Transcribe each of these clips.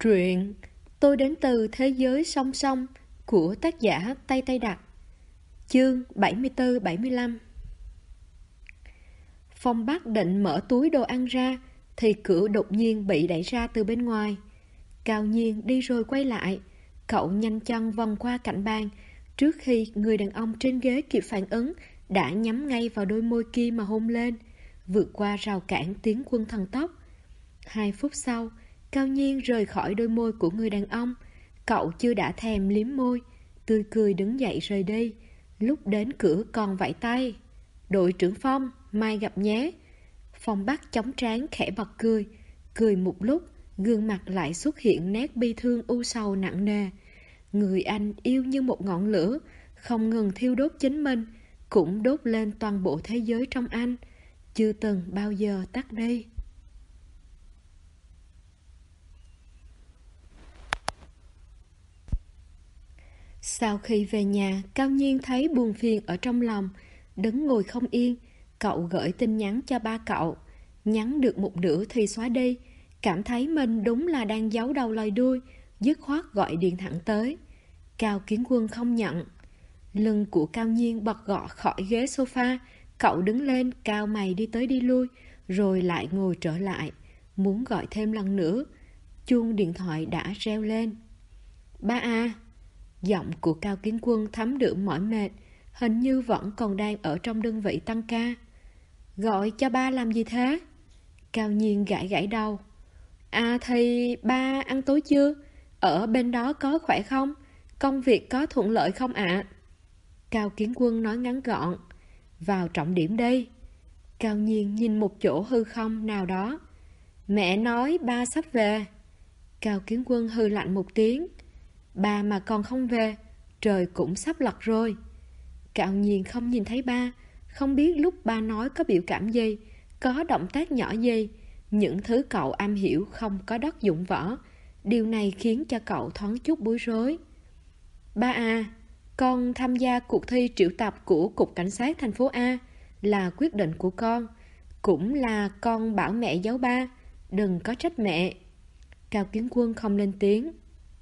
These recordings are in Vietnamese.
Truyện Tôi đến từ thế giới song song của tác giả Tây Tây Đặc. Chương 74-75. Phong Bắc định mở túi đồ ăn ra thì cửa đột nhiên bị đẩy ra từ bên ngoài. Cao Nhiên đi rồi quay lại. Cậu nhanh chân vòng qua cạnh bàn. Trước khi người đàn ông trên ghế kịp phản ứng, đã nhắm ngay vào đôi môi kia mà hôn lên, vượt qua rào cản tiến quân thần tốc. 2 phút sau, Cao Nhiên rời khỏi đôi môi của người đàn ông. Cậu chưa đã thèm liếm môi, tươi cười đứng dậy rời đi. Lúc đến cửa còn vẫy tay: "Đội trưởng Phong, mai gặp nhé." Phong Bắc chống trán khẽ bật cười. Cười một lúc, gương mặt lại xuất hiện nét bi thương u sầu nặng nề. Người anh yêu như một ngọn lửa, không ngừng thiêu đốt chính mình, cũng đốt lên toàn bộ thế giới trong anh, chưa từng bao giờ tắt đi. Sau khi về nhà, Cao Nhiên thấy buồn phiền ở trong lòng, đứng ngồi không yên. Cậu gửi tin nhắn cho ba cậu, nhắn được một nửa thì xóa đi. Cảm thấy mình đúng là đang giấu đầu lòi đuôi, dứt khoát gọi điện thẳng tới. Cao Kiến Quân không nhận. Lưng của Cao Nhiên bật gọ khỏi ghế sofa. Cậu đứng lên, cau mày đi tới đi lui, rồi lại ngồi trở lại, muốn gọi thêm lần nữa. Chuông điện thoại đã reo lên. "Ba à." Giọng của Cao Kiến Quân thấm đượm mỏi mệt, hình như vẫn còn đang ở trong đơn vị tăng ca. "Gọi cho ba làm gì thế?" Cao Nhiên gãi gãi đầu. "À thì ba ăn tối chưa? Ở bên đó có khỏe không? Công việc có thuận lợi không ạ?" Cao Kiến Quân nói ngắn gọn. "Vào trọng điểm đi." Cao Nhiên nhìn một chỗ hư không nào đó. "Mẹ nói ba sắp về." Cao Kiến Quân hừ lạnh một tiếng. "Ba mà còn không về, trời cũng sắp lật rồi." Cao Nhiên không nhìn thấy ba, không biết lúc ba nói có biểu cảm gì, có động tác nhỏ gì. Những thứ cậu am hiểu không có đất dụng võ. Điều này khiến cho cậu thoáng chút bối rối. "Ba à, con tham gia cuộc thi triệu tập của Cục Cảnh sát thành phố A là quyết định của con, cũng là con bảo mẹ giấu ba, đừng có trách mẹ." Cao Kiến Quân không lên tiếng.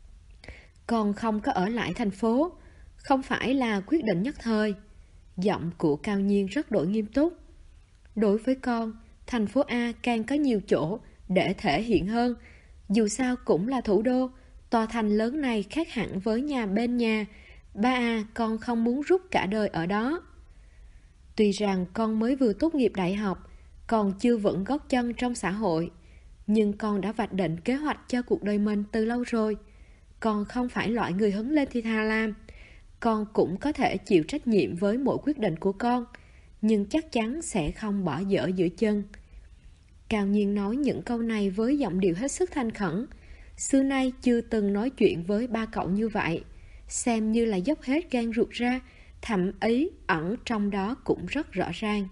"Con không có ở lại thành phố, không phải là quyết định nhất thời." Giọng của Cao Nhiên rất đổi nghiêm túc. "Đối với con, thành phố A càng có nhiều chỗ để thể hiện hơn. Dù sao cũng là thủ đô, tòa thành lớn này khác hẳn với nhà bên nhà. Ba à, con không muốn rút cả đời ở đó." "Tuy rằng con mới vừa tốt nghiệp đại học, còn chưa vững gót chân trong xã hội, nhưng con đã vạch định kế hoạch cho cuộc đời mình từ lâu rồi. Con không phải loại người hứng lên thì thà làm. Con cũng có thể chịu trách nhiệm với mỗi quyết định của con, nhưng chắc chắn sẽ không bỏ dở giữa chân." Cao Nhiên nói những câu này với giọng điệu hết sức thành khẩn. Xưa nay chưa từng nói chuyện với ba cậu như vậy, xem như là dốc hết gan ruột ra, thậm ý ẩn trong đó cũng rất rõ ràng.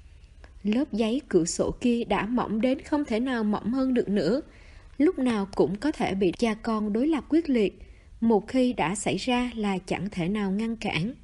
Lớp giấy cửa sổ kia đã mỏng đến không thể nào mỏng hơn được nữa, lúc nào cũng có thể bị cha con đối lập quyết liệt. Một khi đã xảy ra là chẳng thể nào ngăn cản.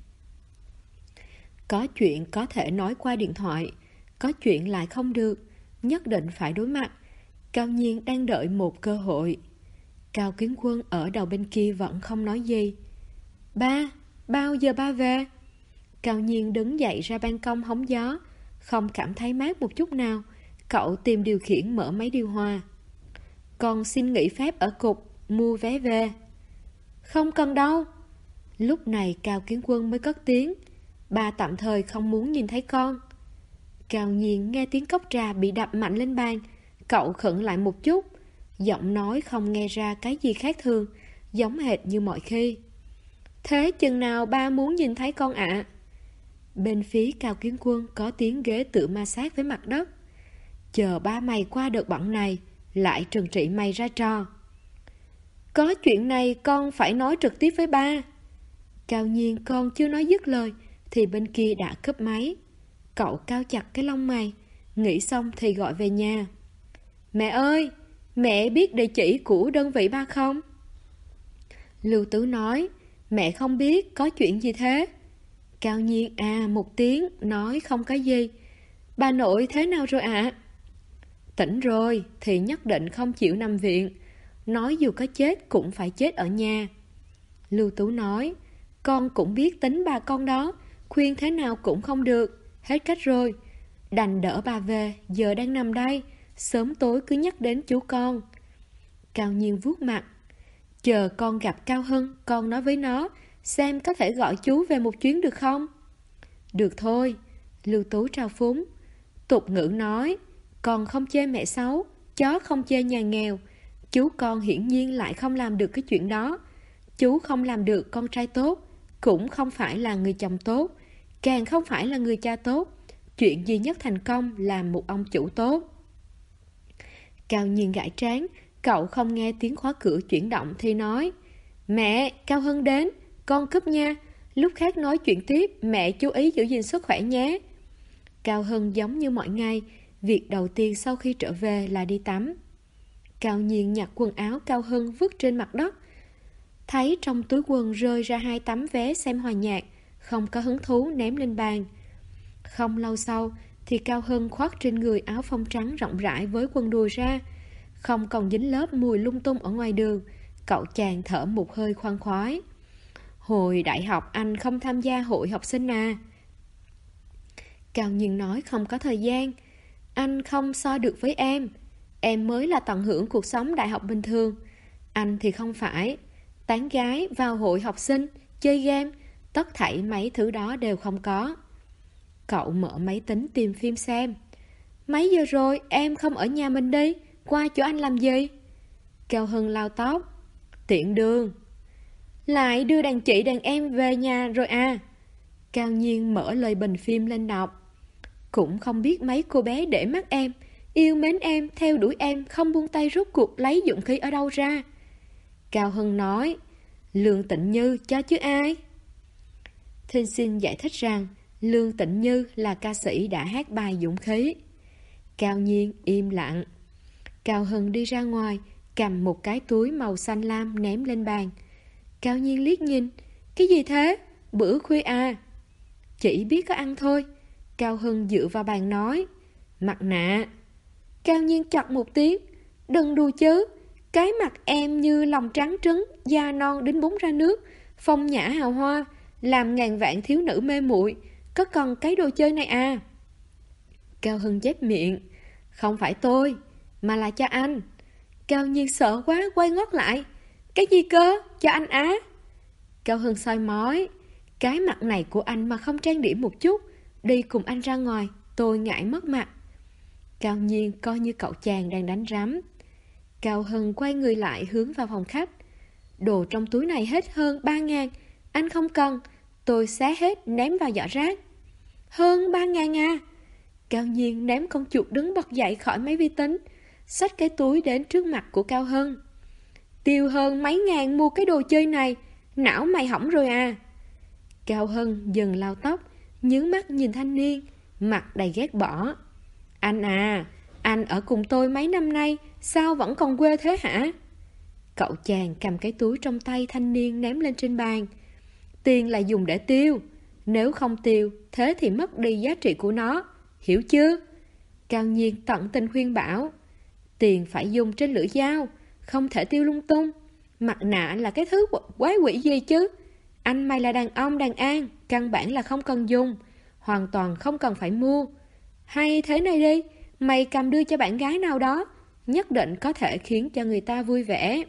Có chuyện có thể nói qua điện thoại, có chuyện lại không được, nhất định phải đối mặt. Cao Nhiên đang đợi một cơ hội. Cao Kiến Quân ở đầu bên kia vẫn không nói gì. "Ba, bao giờ ba về?" Cao Nhiên đứng dậy ra ban công hóng gió, không cảm thấy mát một chút nào. Cậu tìm điều khiển mở máy điều hòa. "Con xin nghỉ phép ở cục, mua vé về." "Không cần đâu." Lúc này Cao Kiến Quân mới cất tiếng. "Ba tạm thời không muốn nhìn thấy con." Cao Nhiên nghe tiếng cốc trà bị đập mạnh lên bàn. Cậu khựng lại một chút. Giọng nói không nghe ra cái gì khác thường, giống hệt như mọi khi. "Thế chừng nào ba muốn nhìn thấy con ạ?" Bên phía Cao Kiến Quân có tiếng ghế tự ma sát với mặt đất. "Chờ ba mày qua đợt bận này, lại trừng trị mày ra trò." "Có chuyện này con phải nói trực tiếp với ba." Cao Nhiên còn chưa nói dứt lời thì bên kia đã cúp máy. Cậu cau chặt cái lông mày, nghĩ xong thì gọi về nhà. "Mẹ ơi, mẹ biết địa chỉ của đơn vị ba không?" Lưu Tứ nói. "Mẹ không biết, có chuyện gì thế?" Cao Nhiên à một tiếng, nói không có gì. "Bà nội thế nào rồi ạ?" "Tỉnh rồi, thì nhất định không chịu nằm viện. nói dù có chết cũng phải chết ở nhà. Lưu Tú nói, con cũng biết tính bà con đó, khuyên thế nào cũng không được, hết cách rồi. Đành đỡ bà về, giờ đang nằm đây, sớm tối cứ nhắc đến chú con. Cao Nhiên vuốt mặt, chờ con gặp Cao Hân, con nói với nó, xem có thể gọi chú về một chuyến được không? Được thôi, Lưu Tú trao phúng. Tục ngữ nói, con không chê mẹ xấu, chó không chê nhà nghèo. Chú con hiển nhiên lại không làm được cái chuyện đó. Chú không làm được con trai tốt, cũng không phải là người chồng tốt, càng không phải là người cha tốt. Chuyện duy nhất thành công là một ông chủ tốt. Cao Nhiên gãi trán, cậu không nghe tiếng khóa cửa chuyển động thì nói, mẹ, Cao Hân đến, con cúp nha, lúc khác nói chuyện tiếp, mẹ chú ý giữ gìn sức khỏe nhé. Cao Hân giống như mọi ngày, việc đầu tiên sau khi trở về là đi tắm. Cao Nhiên nhặt quần áo Cao Hân vứt trên mặt đất, thấy trong túi quần rơi ra 2 tấm vé xem hòa nhạc, không có hứng thú ném lên bàn. Không lâu sau thì Cao Hân khoác trên người áo phông trắng rộng rãi với quần đùi ra, không còn dính lớp mùi lung tung ở ngoài đường. Cậu chàng thở một hơi khoan khoái. Hồi đại học anh không tham gia hội học sinh à? Cao Nhiên nói không có thời gian. Anh không so được với em mới là tận hưởng cuộc sống đại học bình thường. Anh thì không phải. Tán gái, vào hội học sinh, chơi game, tất thảy mấy thứ đó đều không có. Cậu mở máy tính tìm phim xem. Mấy giờ rồi, em không ở nhà mình đi, qua chỗ anh làm gì? Cao Hân lau tóc. Tiện đường. Lại đưa đàn chị đàn em về nhà rồi à? Cao Nhiên mở lời bình phim lên đọc. Cũng không biết mấy cô bé để mắt em, yêu mến em, theo đuổi em, không buông tay, rút cuộc lấy dũng khí ở đâu ra? Cao Hân nói, Lương Tịnh Như cho chứ ai? Thinh xin giải thích rằng Lương Tịnh Như là ca sĩ đã hát bài Dũng Khí. Cao Nhiên im lặng. Cao Hân đi ra ngoài, cầm một cái túi màu xanh lam ném lên bàn. Cao Nhiên liếc nhìn. Cái gì thế? Bữa khuya à? Chỉ biết có ăn thôi. Cao Hân dựa vào bàn nói. Mặt nạ. Cao Nhiên chọc một tiếng. Đừng đùa chứ. Cái mặt em như lòng trắng trứng, da non đến búng ra nước, phong nhã hào hoa, làm ngàn vạn thiếu nữ mê muội. Có cần cái đồ chơi này à? Cao Hân chép miệng. Không phải tôi, mà là cho anh. Cao Nhiên sợ quá quay ngoắt lại. Cái gì cơ? Cho anh á? Cao Hân soi mói. Cái mặt này của anh mà không trang điểm một chút, đi cùng anh ra ngoài, tôi ngại mất mặt. Cao Nhiên coi như cậu chàng đang đánh rắm. Cao Hân quay người lại hướng vào phòng khách. Đồ trong túi này hết hơn 3.000. Anh không cần, tôi xé hết ném vào giỏ rác. Hơn 3.000 à? Cao Nhiên ném con chuột đứng bật dậy khỏi máy vi tính, xách cái túi đến trước mặt của Cao Hân. Tiêu hơn mấy ngàn mua cái đồ chơi này, não mày hỏng rồi à? Cao Hân dần lau tóc, nhướng mắt nhìn thanh niên, mặt đầy ghét bỏ. Anh à, anh ở cùng tôi mấy năm nay, sao vẫn còn quê thế hả? Cậu chàng cầm cái túi trong tay thanh niên ném lên trên bàn. Tiền là dùng để tiêu, nếu không tiêu, thế thì mất đi giá trị của nó, hiểu chưa? Cao Nhiên tận tình khuyên bảo. Tiền phải dùng trên lưỡi dao, không thể tiêu lung tung. Mặt nạ là cái thứ quái quỷ gì chứ? Anh mày là đàn ông đàn an, căn bản là không cần dùng, hoàn toàn không cần phải mua. Hay thế này đi, mày cầm đưa cho bạn gái nào đó, nhất định có thể khiến cho người ta vui vẻ.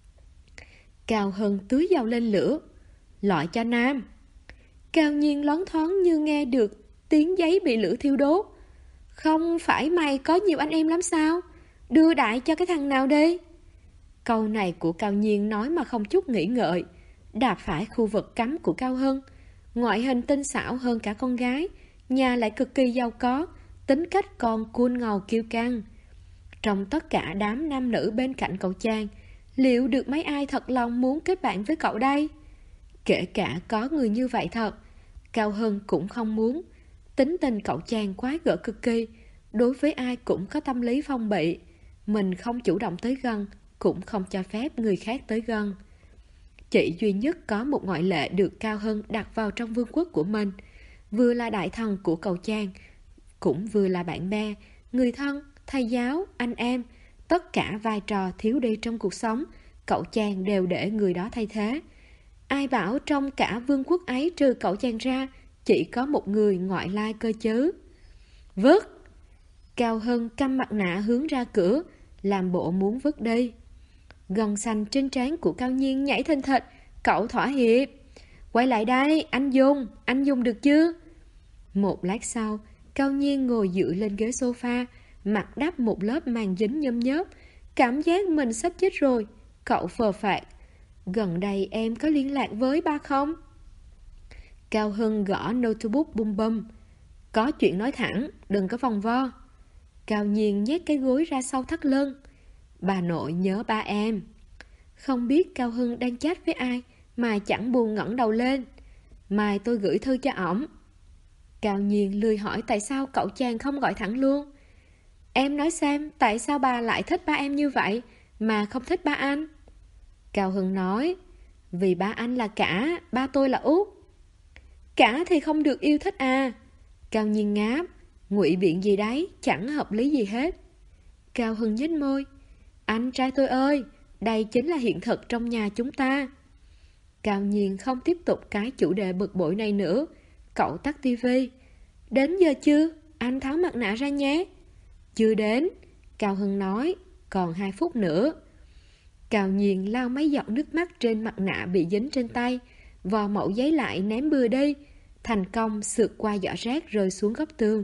Cao Hân tưới dầu lên lửa. Loại cho nam. Cao Nhiên loáng thoáng như nghe được tiếng giấy bị lửa thiêu đốt. Không phải mày có nhiều anh em lắm sao? Đưa đại cho cái thằng nào đi? Câu này của Cao Nhiên nói mà không chút nghĩ ngợi, đạp phải khu vực cấm của Cao Hân. Ngoại hình tinh xảo hơn cả con gái, nhà lại cực kỳ giàu có, tính cách còn cool ngầu kiêu căng. Trong tất cả đám nam nữ bên cạnh cậu chàng, liệu được mấy ai thật lòng muốn kết bạn với cậu đây? Kể cả có người như vậy thật, Cao Hân cũng không muốn. Tính tình cậu chàng quái gở cực kỳ, đối với ai cũng có tâm lý phong bị. Mình không chủ động tới gần, cũng không cho phép người khác tới gần. Chỉ duy nhất có một ngoại lệ được Cao Hân đặt vào trong vương quốc của mình, vừa là đại thần của cậu chàng, cũng vừa là bạn bè, người thân, thầy giáo, anh em, Tất cả vai trò thiếu đi trong cuộc sống, cậu chàng đều để người đó thay thế. Ai bảo trong cả vương quốc ấy trừ cậu chàng ra, chỉ có một người ngoại lai cơ chứ. Vứt! Cao Hưng căm mặt nạ hướng ra cửa, làm bộ muốn vứt đi. Gân xanh trên trán của Cao Nhiên nhảy thình thịch. Cậu thỏa hiệp. Quay lại đây, anh dùng được chưa? Một lát sau, Cao Nhiên ngồi dựa lên ghế sofa, mặt đắp một lớp màng dính nhôm nhớp. Cảm giác mình sắp chết rồi. Cậu phờ phạc. Gần đây em có liên lạc với ba không? Cao Hưng gõ notebook bum bum. Có chuyện nói thẳng, đừng có vòng vo. Cao Nhiên nhét cái gối ra sau thắt lưng. Bà nội nhớ ba em. Không biết Cao Hưng đang chat với ai mà chẳng buồn ngẩng đầu lên. Mai tôi gửi thư cho ổng. Cao Nhiên lười hỏi tại sao cậu chàng không gọi thẳng luôn. Em nói xem tại sao bà lại thích ba em như vậy mà không thích ba anh? Cao Hưng nói, vì ba anh là cả, ba tôi là út. Cả thì không được yêu thích à? Cao Nhiên ngáp, ngụy biện gì đấy, chẳng hợp lý gì hết. Cao Hưng nhếch môi, anh trai tôi ơi, đây chính là hiện thực trong nhà chúng ta. Cao Nhiên không tiếp tục cái chủ đề bực bội này nữa. Cậu tắt tivi. Đến giờ chưa? Anh tháo mặt nạ ra nhé. Chưa đến. Cao Hưng nói, còn 2 phút nữa. Cao Nhiên lau mấy giọt nước mắt trên mặt nạ bị dính trên tay, vò mẩu giấy lại ném bừa đi. Thành công sượt qua giỏ rác rơi xuống góc tường.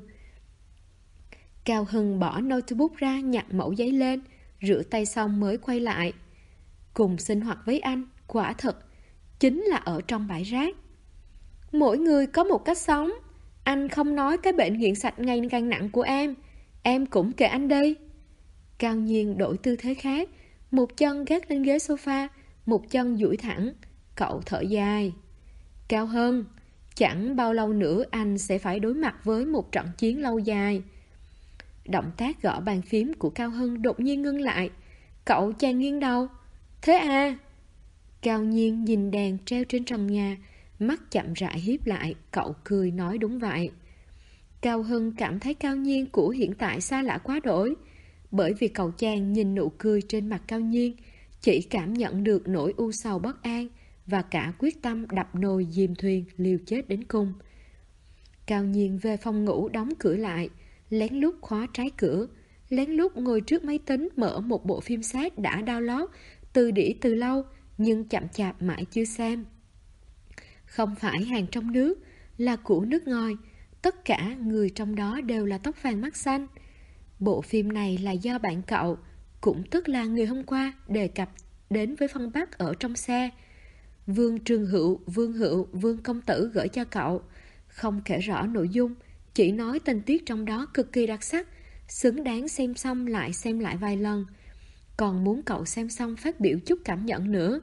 Cao Hưng bỏ notebook ra, nhặt mẩu giấy lên, rửa tay xong mới quay lại. Cùng sinh hoạt với anh, quả thật chính là ở trong bãi rác. Mỗi người có một cách sống. Anh không nói cái bệnh nghiện sạch ngày càng nặng của em cũng kệ anh đi. Cao Nhiên đổi tư thế khác, một chân gác lên ghế sofa, một chân duỗi thẳng. Cậu thở dài. Cao Hưng, chẳng bao lâu nữa anh sẽ phải đối mặt với một trận chiến lâu dài. Động tác gõ bàn phím của Cao Hưng đột nhiên ngưng lại. Cậu chàng nghiêng đầu. Thế à? Cao Nhiên nhìn đèn treo trên trần nhà, mắt chậm rãi híp lại. Cậu cười nói đúng vậy. Cao Hưng cảm thấy Cao Nhiên của hiện tại xa lạ quá đổi. Bởi vì cậu chàng nhìn nụ cười trên mặt Cao Nhiên, chỉ cảm nhận được nỗi u sầu bất an và cả quyết tâm đập nồi dìm thuyền liều chết đến cùng. Cao Nhiên về phòng ngủ đóng cửa lại, lén lút khóa trái cửa, lén lút ngồi trước máy tính mở một bộ phim sát đã download từ đĩa từ lâu nhưng chậm chạp mãi chưa xem. Không phải hàng trong nước, là của nước ngoài, tất cả người trong đó đều là tóc vàng mắt xanh. Bộ phim này là do bạn cậu, cũng tức là người hôm qua đề cập đến với Phân Bắc ở trong xe. Vương Trường Hữu, Vương Công Tử gửi cho cậu, không kể rõ nội dung, chỉ nói tình tiết trong đó cực kỳ đặc sắc, xứng đáng xem xong lại xem lại vài lần. Còn muốn cậu xem xong phát biểu chút cảm nhận nữa.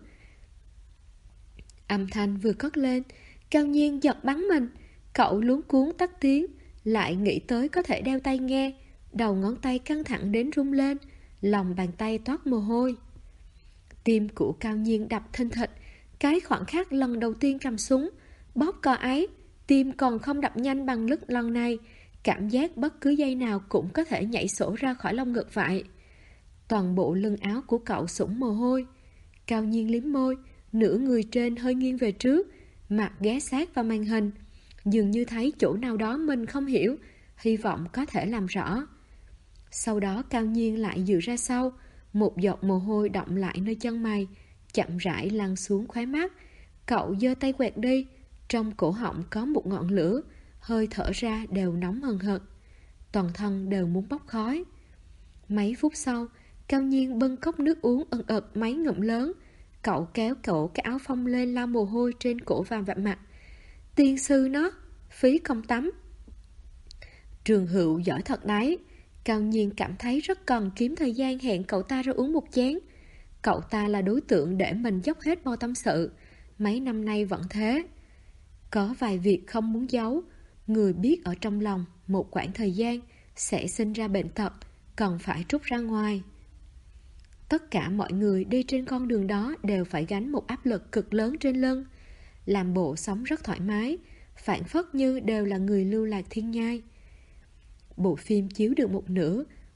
Âm thanh vừa cất lên, Cao Nhiên giật bắn mình. Cậu luống cuống tắt tiếng, lại nghĩ tới có thể đeo tai nghe. Đầu ngón tay căng thẳng đến rung lên, lòng bàn tay toát mồ hôi. Tim của Cao Nhiên đập thình thịch. Cái khoảnh khắc lần đầu tiên cầm súng, bóp cò ấy, tim còn không đập nhanh bằng lần này. Cảm giác bất cứ giây nào cũng có thể nhảy sổ ra khỏi lông ngực vậy. Toàn bộ lưng áo của cậu sũng mồ hôi. Cao Nhiên liếm môi, nửa người trên hơi nghiêng về trước, mặt ghé sát vào màn hình, dường như thấy chỗ nào đó mình không hiểu, hy vọng có thể làm rõ. Sau đó Cao Nhiên lại dựa ra sau, một giọt mồ hôi đọng lại nơi chân mày, chậm rãi lăn xuống khóe mắt. Cậu giơ tay quẹt đi, trong cổ họng có một ngọn lửa, hơi thở ra đều nóng hừng hực, toàn thân đều muốn bốc khói. Mấy phút sau, Cao Nhiên bưng cốc nước uống ẩn ực mấy ngụm lớn. Cậu kéo cổ cái áo phông lên lau mồ hôi trên cổ và mặt. Tiên sư nó, phí công tắm. Trường Hữu giỏi thật đấy. Cao Nhiên cảm thấy rất cần kiếm thời gian hẹn cậu ta ra uống một chén. Cậu ta là đối tượng để mình dốc hết bao tâm sự. Mấy năm nay vẫn thế. Có vài việc không muốn giấu. Người biết ở trong lòng một quãng thời gian sẽ sinh ra bệnh tật, cần phải trút ra ngoài. Tất cả mọi người đi trên con đường đó đều phải gánh một áp lực cực lớn trên lưng. Làm bộ sống rất thoải mái, phảng phất như đều là người lưu lạc thiên nhai. Bộ phim chiếu được một nửa,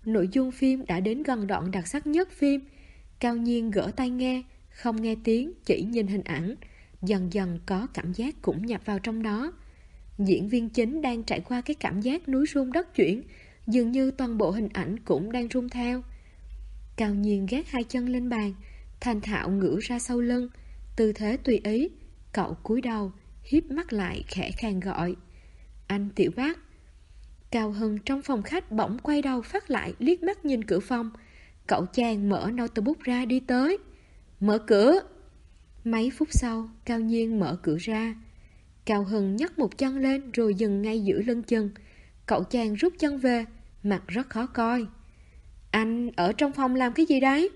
nội dung phim đã đến gần đoạn đặc sắc nhất phim. Cao Nhiên gỡ tai nghe, không nghe tiếng, chỉ nhìn hình ảnh. Dần dần có cảm giác cũng nhập vào trong đó. Diễn viên chính đang trải qua cái cảm giác núi rung đất chuyển, dường như toàn bộ hình ảnh cũng đang rung theo. Cao Nhiên gác hai chân lên bàn, thành thạo ngửa ra sau lưng, tư thế tùy ý. Cậu cúi đầu, híp mắt lại khẽ khàng gọi: "Anh Tiểu Bác." Cao Hưng trong phòng khách bỗng quay đầu phát lại, liếc mắt nhìn cửa phòng. Cậu chàng mở notebook ra đi tới: "Mở cửa." Mấy phút sau, Cao Nhiên mở cửa ra. Cao Hưng nhấc một chân lên rồi dừng ngay giữa lưng chừng. Cậu chàng rút chân về, mặt rất khó coi. "Anh ở trong phòng làm cái gì đấy?"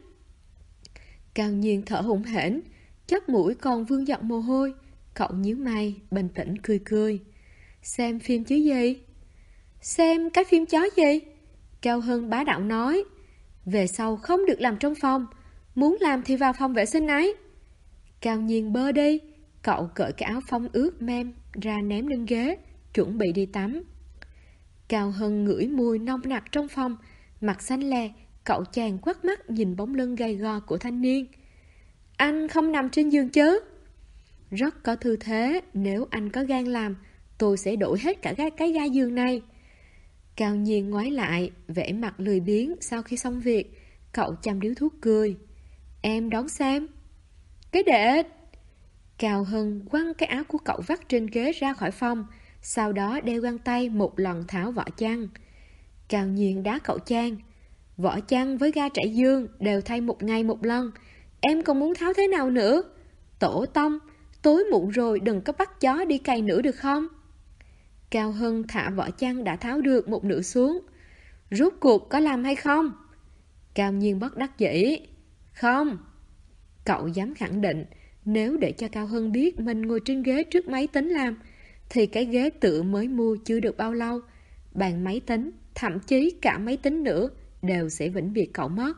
Cao Nhiên thở hổn hển, chóp mũi còn vương giận mồ hôi. Cậu nhíu mày, bình tĩnh cười cười: "Xem phim chứ gì?" "Xem cái phim chó gì?" Cao Hưng bá đạo nói: "Về sau không được làm trong phòng, muốn làm thì vào phòng vệ sinh ấy." Cao Nhiên bơ đi. Cậu cởi cái áo phông ướt mem ra ném lên ghế, chuẩn bị đi tắm. Cao Hưng ngửi mùi nồng nặc trong phòng, mặt xanh lè. Cậu chàng quắt mắt nhìn bóng lưng gầy gò của thanh niên: "Anh không nằm trên giường chứ?" "Rất có tư thế, nếu anh có gan làm, tôi sẽ đổi hết cả cái ga giường này." Cao Nhiên ngoái lại, vẻ mặt lười biếng. Sau khi xong việc, cậu châm điếu thuốc cười: "Em đón xem." "Cái đệ." Cao Hưng quăng cái áo của cậu vắt trên ghế ra khỏi phòng, sau đó đeo găng tay một lần tháo vỏ chăn. Cao Nhiên đá cậu chang: "Vỏ chăn với ga trải giường đều thay một ngày một lần, em còn muốn tháo thế nào nữa? Tổ tông, tối muộn rồi đừng có bắt chó đi cày nữa được không?" Cao Hưng thả vỏ chăn đã tháo được một nửa xuống: "Rốt cuộc có làm hay không?" Cao Nhiên bất đắc dĩ: "Không." Cậu dám khẳng định, nếu để cho Cao Hưng biết mình ngồi trên ghế trước máy tính làm, thì cái ghế tựa mới mua chưa được bao lâu, bàn máy tính, thậm chí cả máy tính nữa, đều sẽ vĩnh biệt cậu mất.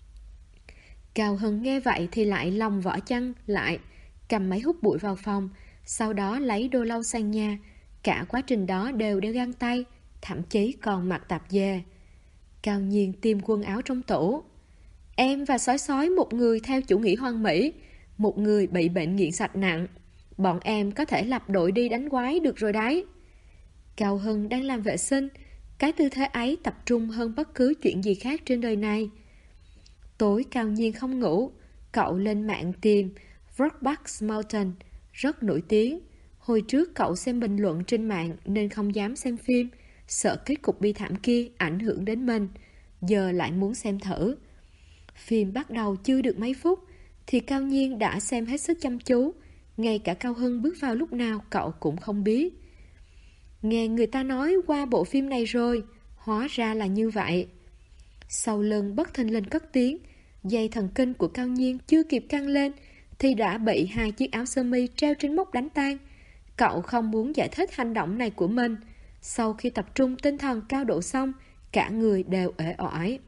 Cao Hưng nghe vậy thì lại lòng vỏ chăn lại, cầm máy hút bụi vào phòng, sau đó lấy đô lau sang nhà. Cả quá trình đó đều đeo găng tay, thậm chí còn mặc tạp dề. Cao Nhiên tìm quần áo trong tủ: "Em và Sói Sói, một người theo chủ nghĩa hoàn mỹ, một người bị bệnh nghiện sạch nặng. Bọn em có thể lập đội đi đánh quái được rồi đấy." Cao Hưng đang làm vệ sinh, cái tư thế ấy tập trung hơn bất cứ chuyện gì khác trên đời này. Tối Cao Nhiên không ngủ, cậu lên mạng tìm Brokeback Mountain, rất nổi tiếng. Hồi trước cậu xem bình luận trên mạng nên không dám xem phim, sợ kết cục bi thảm kia ảnh hưởng đến mình. Giờ lại muốn xem thử. Phim bắt đầu chưa được mấy phút thì Cao Nhiên đã xem hết sức chăm chú. Ngay cả Cao Hưng bước vào lúc nào cậu cũng không biết. Nghe người ta nói qua bộ phim này rồi, hóa ra là như vậy. Sau lưng bất thình lình cất tiếng, dây thần kinh của Cao Nhiên chưa kịp căng lên thì đã bị hai chiếc áo sơ mi treo trên móc đánh tan. Cậu không muốn giải thích hành động này của mình. Sau khi tập trung tinh thần cao độ xong, cả người đều uể oải.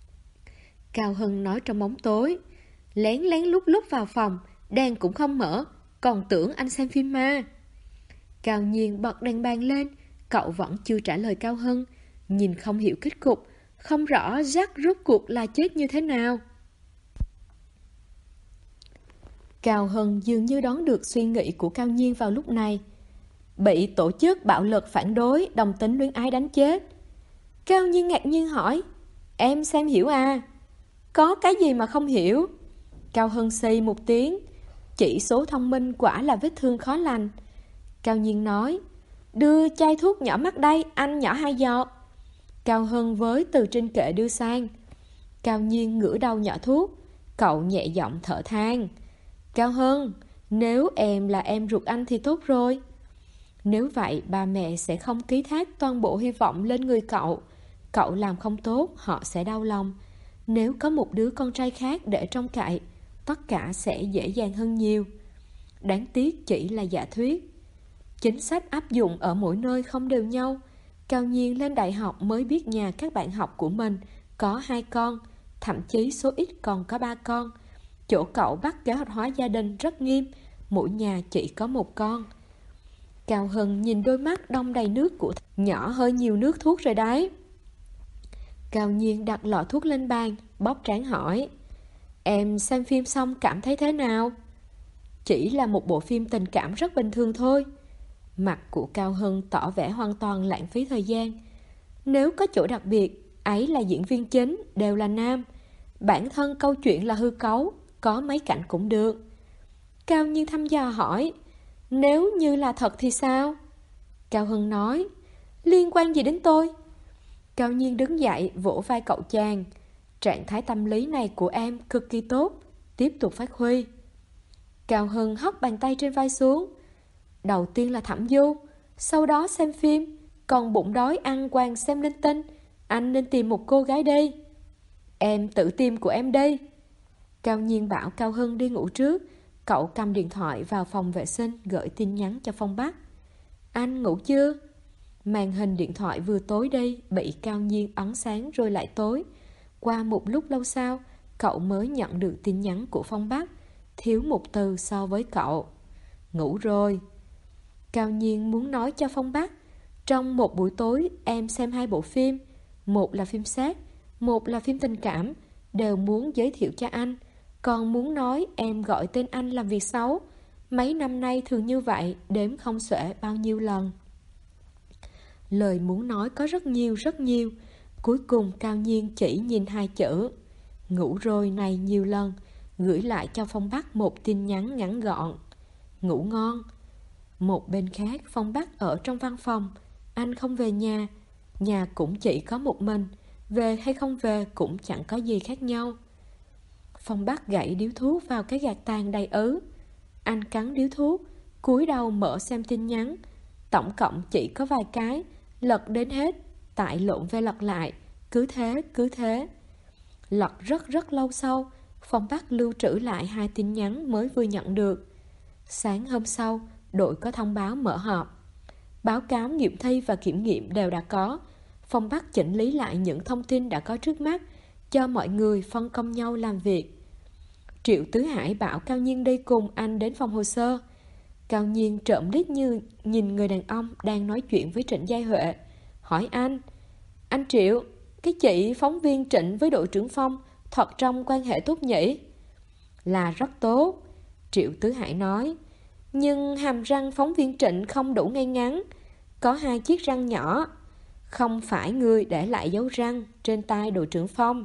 Cao Hưng nói trong bóng tối: "Lén lén lút lút vào phòng, đèn cũng không mở, còn tưởng anh xem phim ma." Cao Nhiên bật đèn bàn lên, cậu vẫn chưa trả lời Cao Hưng, nhìn không hiểu kết cục, không rõ Jack rốt cuộc là chết như thế nào. Cao Hưng dường như đoán được suy nghĩ của Cao Nhiên vào lúc này. "Bị tổ chức bạo lực phản đối đồng tính luyến ái đánh chết." Cao Nhiên ngạc nhiên hỏi: "Em xem hiểu à?" "Có cái gì mà không hiểu?" Cao Hưng xì một tiếng: "Chỉ số thông minh quả là vết thương khó lành." Cao Nhiên nói: "Đưa chai thuốc nhỏ mắt đây, anh nhỏ 2 giọt." Cao Hưng với từ trên kệ đưa sang. Cao Nhiên ngửa đầu nhỏ thuốc. Cậu nhẹ giọng thở than: "Cao Hưng, nếu em là em ruột anh thì tốt rồi." Nếu vậy ba mẹ sẽ không ký thác toàn bộ hy vọng lên người cậu. Cậu làm không tốt họ sẽ đau lòng. Nếu có một đứa con trai khác để trông cậy, tất cả sẽ dễ dàng hơn nhiều. Đáng tiếc chỉ là giả thuyết. Chính sách áp dụng ở mỗi nơi không đều nhau. Cao Nhiên lên đại học mới biết nhà các bạn học của mình có 2 con, thậm chí số ít còn có 3 con. Chỗ cậu bắt kế hoạch hóa gia đình rất nghiêm, mỗi nhà chỉ có 1 con. Cao Hưng nhìn đôi mắt đong đầy nước của nhỏ hơi nhiều nước thuốc rồi đấy. Cao Nhiên đặt lọ thuốc lên bàn, bóp trán hỏi: Em xem phim xong cảm thấy thế nào? Chỉ là một bộ phim tình cảm rất bình thường thôi. Mặt của Cao Hưng tỏ vẻ hoàn toàn lãng phí thời gian. Nếu có chỗ đặc biệt, ấy là diễn viên chính đều là nam. Bản thân câu chuyện là hư cấu, có mấy cảnh cũng được. Cao Nhiên thăm dò hỏi: Nếu như là thật thì sao? Cao Hưng nói: Liên quan gì đến tôi? Cao Nhiên đứng dậy vỗ vai cậu chàng: Trạng thái tâm lý này của em cực kỳ tốt, tiếp tục phát huy. Cao Hưng hất bàn tay trên vai xuống: Đầu tiên là Thẩm Du, sau đó xem phim, còn bụng đói ăn quàng xem linh tinh. Anh nên tìm một cô gái đi. Em tự tìm của em đi. Cao Nhiên bảo Cao Hưng đi ngủ trước. Cậu cầm điện thoại vào phòng vệ sinh gửi tin nhắn cho Phong Bắc: Anh ngủ chưa? Màn hình điện thoại vừa tối đi bị Cao Nhiên ấn sáng rồi lại tối. Qua một lúc lâu sau, cậu mới nhận được tin nhắn của Phong Bắc, thiếu một từ so với cậu: Ngủ rồi. Cao Nhiên muốn nói cho Phong Bắc: Trong một buổi tối em xem 2 bộ phim, một là phim sát, một là phim tình cảm, đều muốn giới thiệu cho anh. Còn muốn nói em gọi tên anh làm việc xấu. Mấy năm nay thường như vậy, đếm không xuể bao nhiêu lần. Lời muốn nói có rất nhiều. Cuối cùng Cao Nhiên chỉ nhìn 2 chữ ngủ rồi này nhiều lần, gửi lại cho Phong Bắc một tin nhắn ngắn gọn: Ngủ ngon. Một bên khác, Phong Bắc ở trong văn phòng. Anh không về nhà, nhà cũng chỉ có một mình, về hay không về cũng chẳng có gì khác nhau. Phong Bắc gãy điếu thuốc vào cái gạt tàn đầy ứ. Anh cắn điếu thuốc, cúi đầu mở xem tin nhắn. Tổng cộng chỉ có vài cái, lật đến hết, tại lộn về lật lại, cứ thế. Lật rất lâu sau, Phong Bắc lưu trữ lại 2 tin nhắn mới vừa nhận được. Sáng hôm sau, đội có thông báo mở họp. Báo cáo nghiệm thi và kiểm nghiệm đều đã có. Phong Bắc chỉnh lý lại những thông tin đã có trước mắt, cho mọi người phân công nhau làm việc. Triệu Tứ Hải bảo Cao Nhiên đi cùng anh đến phòng hồ sơ. Cao Nhiên trộm liếc như nhìn người đàn ông đang nói chuyện với Trịnh Giai Huệ, hỏi anh: Anh Triệu, cái chị phóng viên Trịnh với đội trưởng Phong thật trong quan hệ tốt nhỉ? Là rất tốt, Triệu Tứ Hải nói. Nhưng hàm răng phóng viên Trịnh không đủ ngay ngắn, có 2 chiếc răng nhỏ. Không phải người để lại dấu răng trên tay đội trưởng Phong.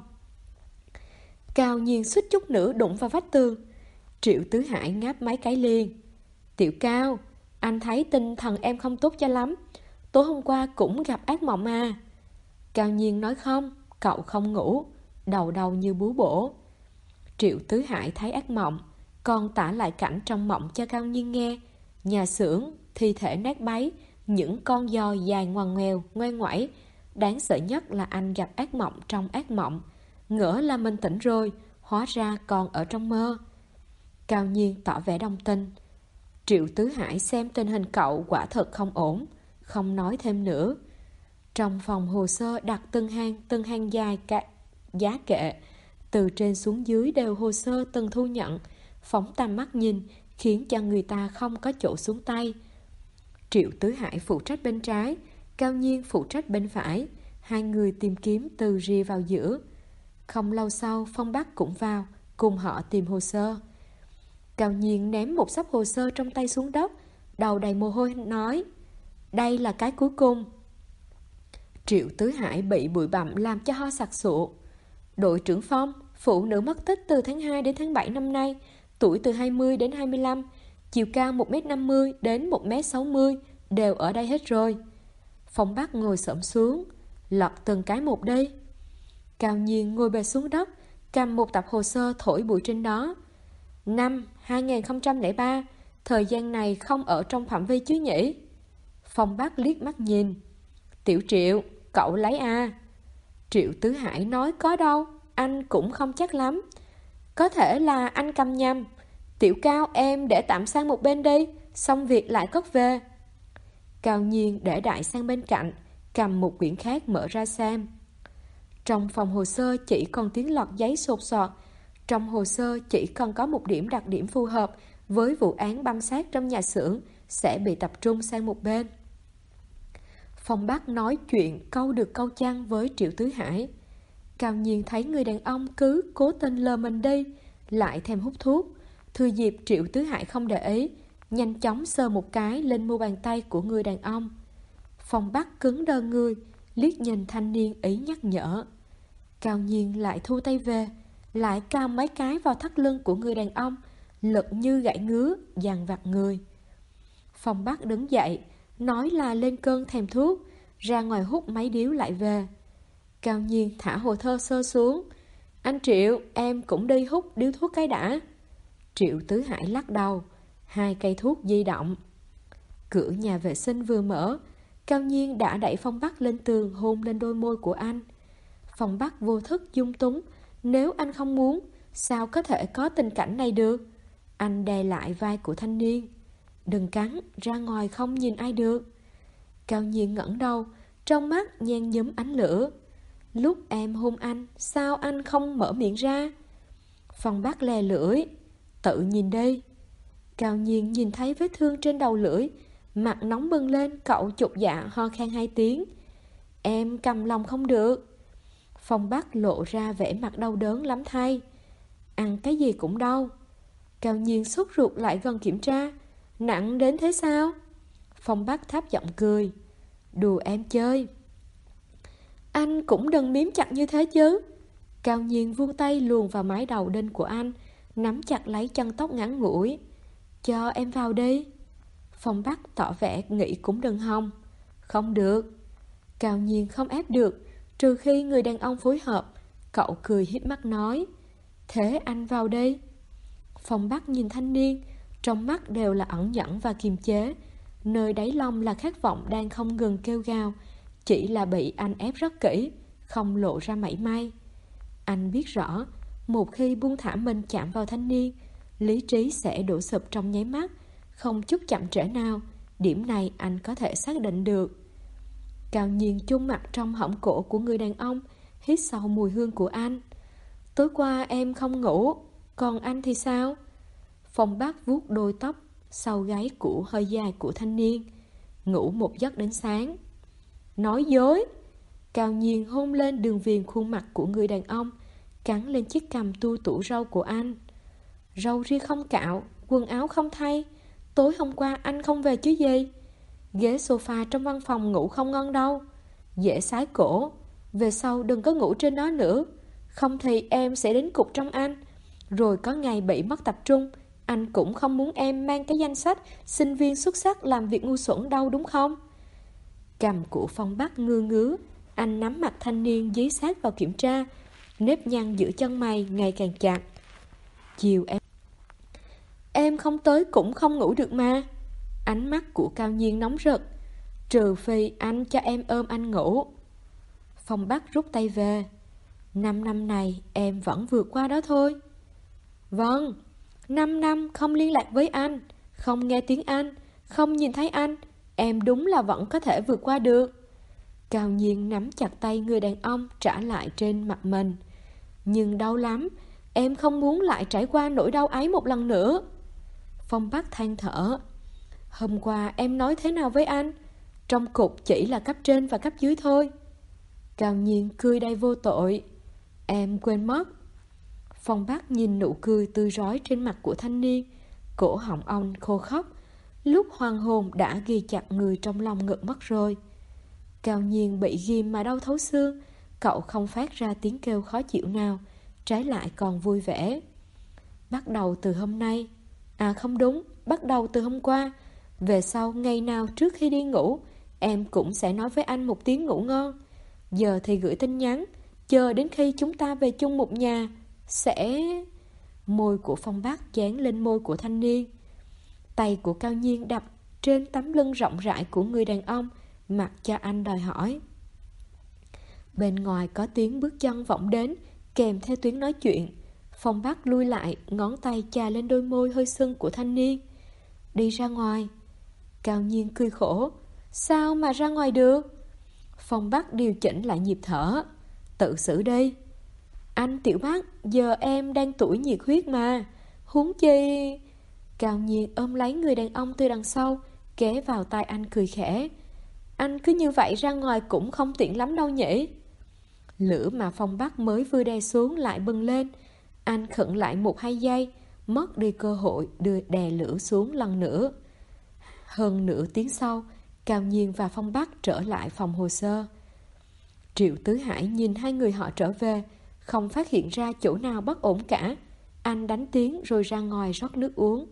Cao Nhiên suýt chút nữa đụng vào vách tường. Triệu Tứ Hải ngáp mấy cái liền: Tiểu Cao, anh thấy tinh thần em không tốt cho lắm. Tối hôm qua cũng gặp ác mộng à? Cao Nhiên nói không, cậu không ngủ, đầu như búa bổ. Triệu Tứ Hải thấy ác mộng, còn tả lại cảnh trong mộng cho Cao Nhiên nghe. Nhà xưởng, thi thể nát bấy, những con giò dài ngoằn ngoèo, ngoe ngoẩy. Đáng sợ nhất là anh gặp ác mộng trong ác mộng, ngỡ là mình tỉnh rồi, hóa ra còn ở trong mơ. Cao Nhiên tỏ vẻ đồng tình. Triệu Tứ Hải xem tình hình cậu quả thật không ổn, không nói thêm nữa. Trong phòng hồ sơ đặt từng hàng dài giá kệ, từ trên xuống dưới đều hồ sơ từng thu nhận, phóng tầm mắt nhìn khiến cho người ta không có chỗ xuống tay. Triệu Tứ Hải phụ trách bên trái, Cao Nhiên phụ trách bên phải, 2 người tìm kiếm từ rìa vào giữa. Không lâu sau, Phong Bắc cũng vào, cùng họ tìm hồ sơ. Cao Nhiên ném một xấp hồ sơ trong tay xuống đất, đầu đầy mồ hôi nói: Đây là cái cuối cùng. Triệu Tứ Hải bị bụi bặm làm cho ho sặc sụa. Đội trưởng Phong, phụ nữ mất tích từ tháng 2 đến tháng 7 năm nay, tuổi từ 20 đến 25, chiều cao 1m50 đến 1m60, đều ở đây hết rồi. Phong Bắc ngồi xổm xuống, lật từng cái một đi. Cao Nhiên ngồi bệt xuống đất, cầm một tập hồ sơ thổi bụi trên đó. Năm 2003, thời gian này không ở trong phạm vi chứ nhỉ? Phong Bắc liếc mắt nhìn. Tiểu Triệu, cậu lấy à? Triệu Tứ Hải nói có đâu, anh cũng không chắc lắm. Có thể là anh cầm nhầm. Tiểu Cao, em để tạm sang một bên đi, xong việc lại cất về. Cao Nhiên để đại sang bên cạnh, cầm một quyển khác mở ra xem. Trong phòng hồ sơ chỉ còn tiếng lọt giấy sột soạt. Trong hồ sơ chỉ còn có một điểm đặc điểm phù hợp với vụ án băm xác trong nhà xưởng, sẽ bị tập trung sang một bên. Phong Bắc nói chuyện câu được câu chăng với Triệu Tứ Hải. Cao Nhiên thấy người đàn ông cứ cố tình lờ mình đi, lại thèm hút thuốc. Thừa dịp Triệu Tứ Hải không để ý, nhanh chóng sờ một cái lên mu bàn tay của người đàn ông. Phong Bắc cứng đơ người, liếc nhìn thanh niên ý nhắc nhở. Cao Nhiên lại thu tay về, lại cao mấy cái vào thắt lưng của người đàn ông, lật như gãy ngứa, dằn vặt người. Phong Bắc đứng dậy, nói là lên cơn thèm thuốc, ra ngoài hút mấy điếu lại về. Cao Nhiên thả hồ thơ sơ xuống. Anh Triệu, em cũng đi hút điếu thuốc cái đã. Triệu Tứ Hải lắc đầu, 2 cây thuốc di động. Cửa nhà vệ sinh vừa mở, Cao Nhiên đã đẩy Phong Bắc lên tường, hôn lên đôi môi của anh. Phong Bắc vô thức dung túng, nếu anh không muốn, sao có thể có tình cảnh này được? Anh đè lại vai của thanh niên. Đừng cắn, ra ngoài không nhìn ai được. Cao Nhiên ngẩng đầu, trong mắt nhen nhúm ánh lửa. Lúc em hôn anh, sao anh không mở miệng ra? Phong Bắc lè lưỡi. Tự nhìn đi. Cao Nhiên nhìn thấy vết thương trên đầu lưỡi, mặt nóng bừng lên, cậu chột dạ ho khan 2 tiếng. Em cầm lòng không được. Phong Bắc lộ ra vẻ mặt đau đớn lắm thay. Ăn cái gì cũng đau. Cao Nhiên sốt ruột lại gần kiểm tra. Nặng đến thế sao? Phong Bắc tháp giọng cười. Đùa em chơi. Anh cũng đừng miếm chặt như thế chứ. Cao Nhiên vươn tay luồn vào mái đầu đinh của anh, nắm chặt lấy chân tóc ngắn ngủi. Cho em vào đi. Phong Bắc tỏ vẻ nghĩ cũng đừng hòng. Không được. Cao Nhiên không ép được, trừ khi người đàn ông phối hợp. Cậu cười híp mắt nói. Thế anh vào đi. Phong Bắc nhìn thanh niên, trong mắt đều là ẩn nhẫn và kiềm chế. Nơi đáy lòng là khát vọng đang không ngừng kêu gào, chỉ là bị anh ép rất kỹ, không lộ ra mảy may. Anh biết rõ, một khi buông thả mình chạm vào thanh niên, lý trí sẽ đổ sụp trong nháy mắt, không chút chậm trễ nào. Điểm này anh có thể xác định được. Cao Nhiên chôn mặt trong hõm cổ của người đàn ông, hít sâu mùi hương của anh. Tối qua em không ngủ, còn anh thì sao? Phong Bắc vuốt đôi tóc sau gáy cũ hơi dài của thanh niên. Ngủ một giấc đến sáng. Nói dối. Cao Nhiên hôn lên đường viền khuôn mặt của người đàn ông, cắn lên chiếc cằm tua tủa râu của anh. Râu ria không cạo, quần áo không thay. Tối hôm qua anh không về chứ gì? Ghế sofa trong văn phòng ngủ không ngon đâu, dễ sái cổ. Về sau đừng có ngủ trên nó nữa, không thì em sẽ đến cục trong anh. Rồi có ngày bị mất tập trung, anh cũng không muốn em mang cái danh sách sinh viên xuất sắc làm việc ngu xuẩn đâu, đúng không? Cằm của Phong Bắc ngứa ngứa. Anh nắm mặt thanh niên dí sát vào kiểm tra, nếp nhăn giữa chân mày ngày càng chặt. Chiều em không tới cũng không ngủ được mà. Ánh mắt của Cao Nhiên nóng rực. Trừ phi anh cho em ôm anh ngủ. Phong Bắc rút tay về. 5 năm này em vẫn vượt qua đó thôi. Vâng, 5 năm không liên lạc với anh, không nghe tiếng anh, không nhìn thấy anh, em đúng là vẫn có thể vượt qua được. Cao Nhiên nắm chặt tay người đàn ông trả lại trên mặt mình. Nhưng đau lắm, em không muốn lại trải qua nỗi đau ấy một lần nữa. Phong Bắc than thở. Hôm qua em nói thế nào với anh? Trong cục chỉ là cấp trên và cấp dưới thôi. Cao Nhiên cười đầy vô tội. Em quên mất. Phong Bắc nhìn nụ cười tươi rói trên mặt của thanh niên, cổ họng ông khô khốc. Lúc hoàng hồn đã ghi chặt người trong lòng ngực mất rồi. Cao Nhiên bị ghim mà đau thấu xương. Cậu không phát ra tiếng kêu khó chịu nào, trái lại còn vui vẻ. Bắt đầu từ hôm nay, à không đúng, bắt đầu từ hôm qua, về sau ngày nào trước khi đi ngủ, em cũng sẽ nói với anh một tiếng ngủ ngon. Giờ thì gửi tin nhắn, chờ đến khi chúng ta về chung một nhà sẽ... Môi của Phong Bắc dán lên môi của thanh niên. Tay của Cao Nhiên đập trên tấm lưng rộng rãi của người đàn ông, mặc cho anh đòi hỏi. Bên ngoài có tiếng bước chân vọng đến, kèm theo tiếng nói chuyện. Phong Bắc lui lại, ngón tay chà lên đôi môi hơi sưng của thanh niên. Đi ra ngoài. Cao Nhiên cười khổ. Sao mà ra ngoài được? Phong Bắc điều chỉnh lại nhịp thở. Tự xử đi. Anh Tiểu Bắc, giờ em đang tuổi nhiệt huyết mà, huống chi... Cao Nhiên ôm lấy người đàn ông từ đằng sau, ghé vào tai anh cười khẽ. Anh cứ như vậy ra ngoài cũng không tiện lắm đâu nhỉ? Lửa mà Phong Bắc mới vừa đè xuống lại bừng lên. Anh khựng lại 1-2 giây, mất đi cơ hội đưa đè lửa xuống lần nữa. Hơn nửa tiếng sau, Cao Nhiên và Phong Bắc trở lại phòng hồ sơ. Triệu Tứ Hải nhìn hai người họ trở về, không phát hiện ra chỗ nào bất ổn cả. Anh đánh tiếng rồi ra ngoài rót nước uống.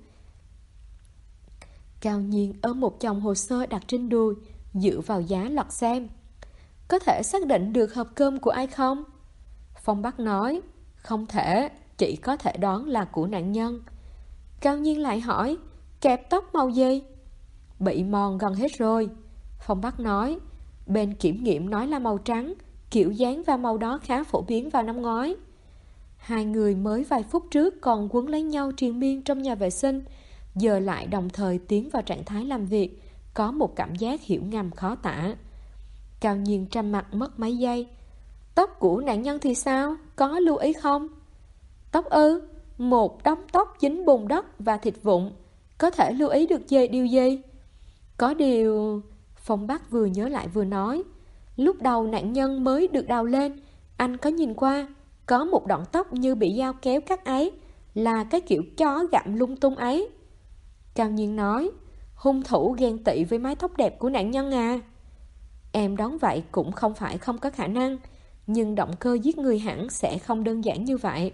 Cao Nhiên ôm một chồng hồ sơ đặt trên đùi, dựa vào giá lật xem. Có thể xác định được hộp cơm của ai không? Phong Bắc nói, không thể, chỉ có thể đoán là của nạn nhân. Cao Nhiên lại hỏi, kẹp tóc màu gì? Bị mòn gần hết rồi. Phong Bắc nói, bên kiểm nghiệm nói là màu trắng, kiểu dáng và màu đó khá phổ biến vào năm ngoái. Hai người mới vài phút trước còn quấn lấy nhau triền miên trong nhà vệ sinh, giờ lại đồng thời tiến vào trạng thái làm việc, có một cảm giác hiểu ngầm khó tả. Cao Nhiên trầm mặc mất mấy giây. Tóc của nạn nhân thì sao? Có lưu ý không? Tóc ư? Một đống tóc dính bùn đất và thịt vụn. Có thể lưu ý được điều gì? Có điều... Phong Bắc vừa nhớ lại vừa nói. Lúc đầu nạn nhân mới được đào lên, anh có nhìn qua, có một đoạn tóc như bị dao kéo cắt ấy, là cái kiểu chó gặm lung tung ấy. Cao Nhiên nói, hung thủ ghen tị với mái tóc đẹp của nạn nhân à? Em đoán vậy cũng không phải không có khả năng, nhưng động cơ giết người hẳn sẽ không đơn giản như vậy.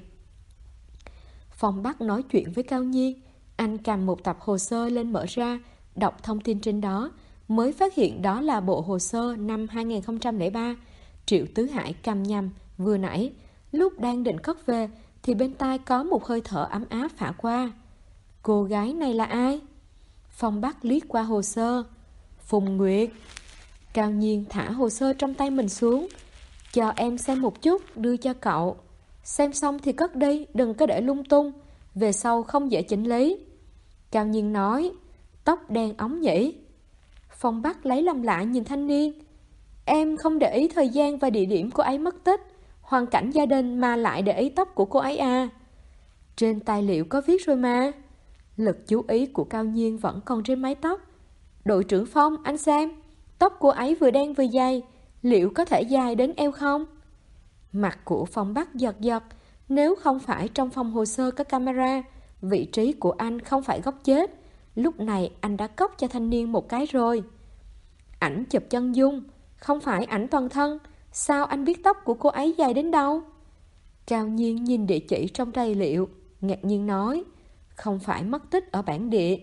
Phong Bắc nói chuyện với Cao Nhiên, anh cầm một tập hồ sơ lên mở ra, đọc thông tin trên đó, mới phát hiện đó là bộ hồ sơ năm 2003. Triệu Tứ Hải cầm nhầm vừa nãy, lúc đang định cất về thì bên tai có một hơi thở ấm áp phả qua. Cô gái này là ai? Phong Bắc liếc qua hồ sơ. Phùng Nguyệt. Cao Nhiên thả hồ sơ trong tay mình xuống. Cho em xem một chút, đưa cho cậu. Xem xong thì cất đi, đừng có để lung tung, về sau không dễ chỉnh lý. Cao Nhiên nói, tóc đen óng nhỉ? Phong Bắc lấy làm lạ nhìn thanh niên. Em không để ý thời gian và địa điểm cô ấy mất tích, hoàn cảnh gia đình mà lại để ý tóc của cô ấy à? Trên tài liệu có viết rồi mà. Lực chú ý của Cao Nhiên vẫn còn trên mái tóc. Đội trưởng Phong, anh xem, tóc cô ấy vừa đen vừa dài, liệu có thể dài đến eo không? Mặt của Phong Bắc giật giật. Nếu không phải trong phòng hồ sơ có camera, vị trí của anh không phải góc chết, lúc này anh đã cốc cho thanh niên một cái rồi. Ảnh chụp chân dung, không phải ảnh toàn thân. Sao anh biết tóc của cô ấy dài đến đâu? Cao Nhiên nhìn địa chỉ trong tài liệu, ngạc nhiên nói, không phải mất tích ở bản địa.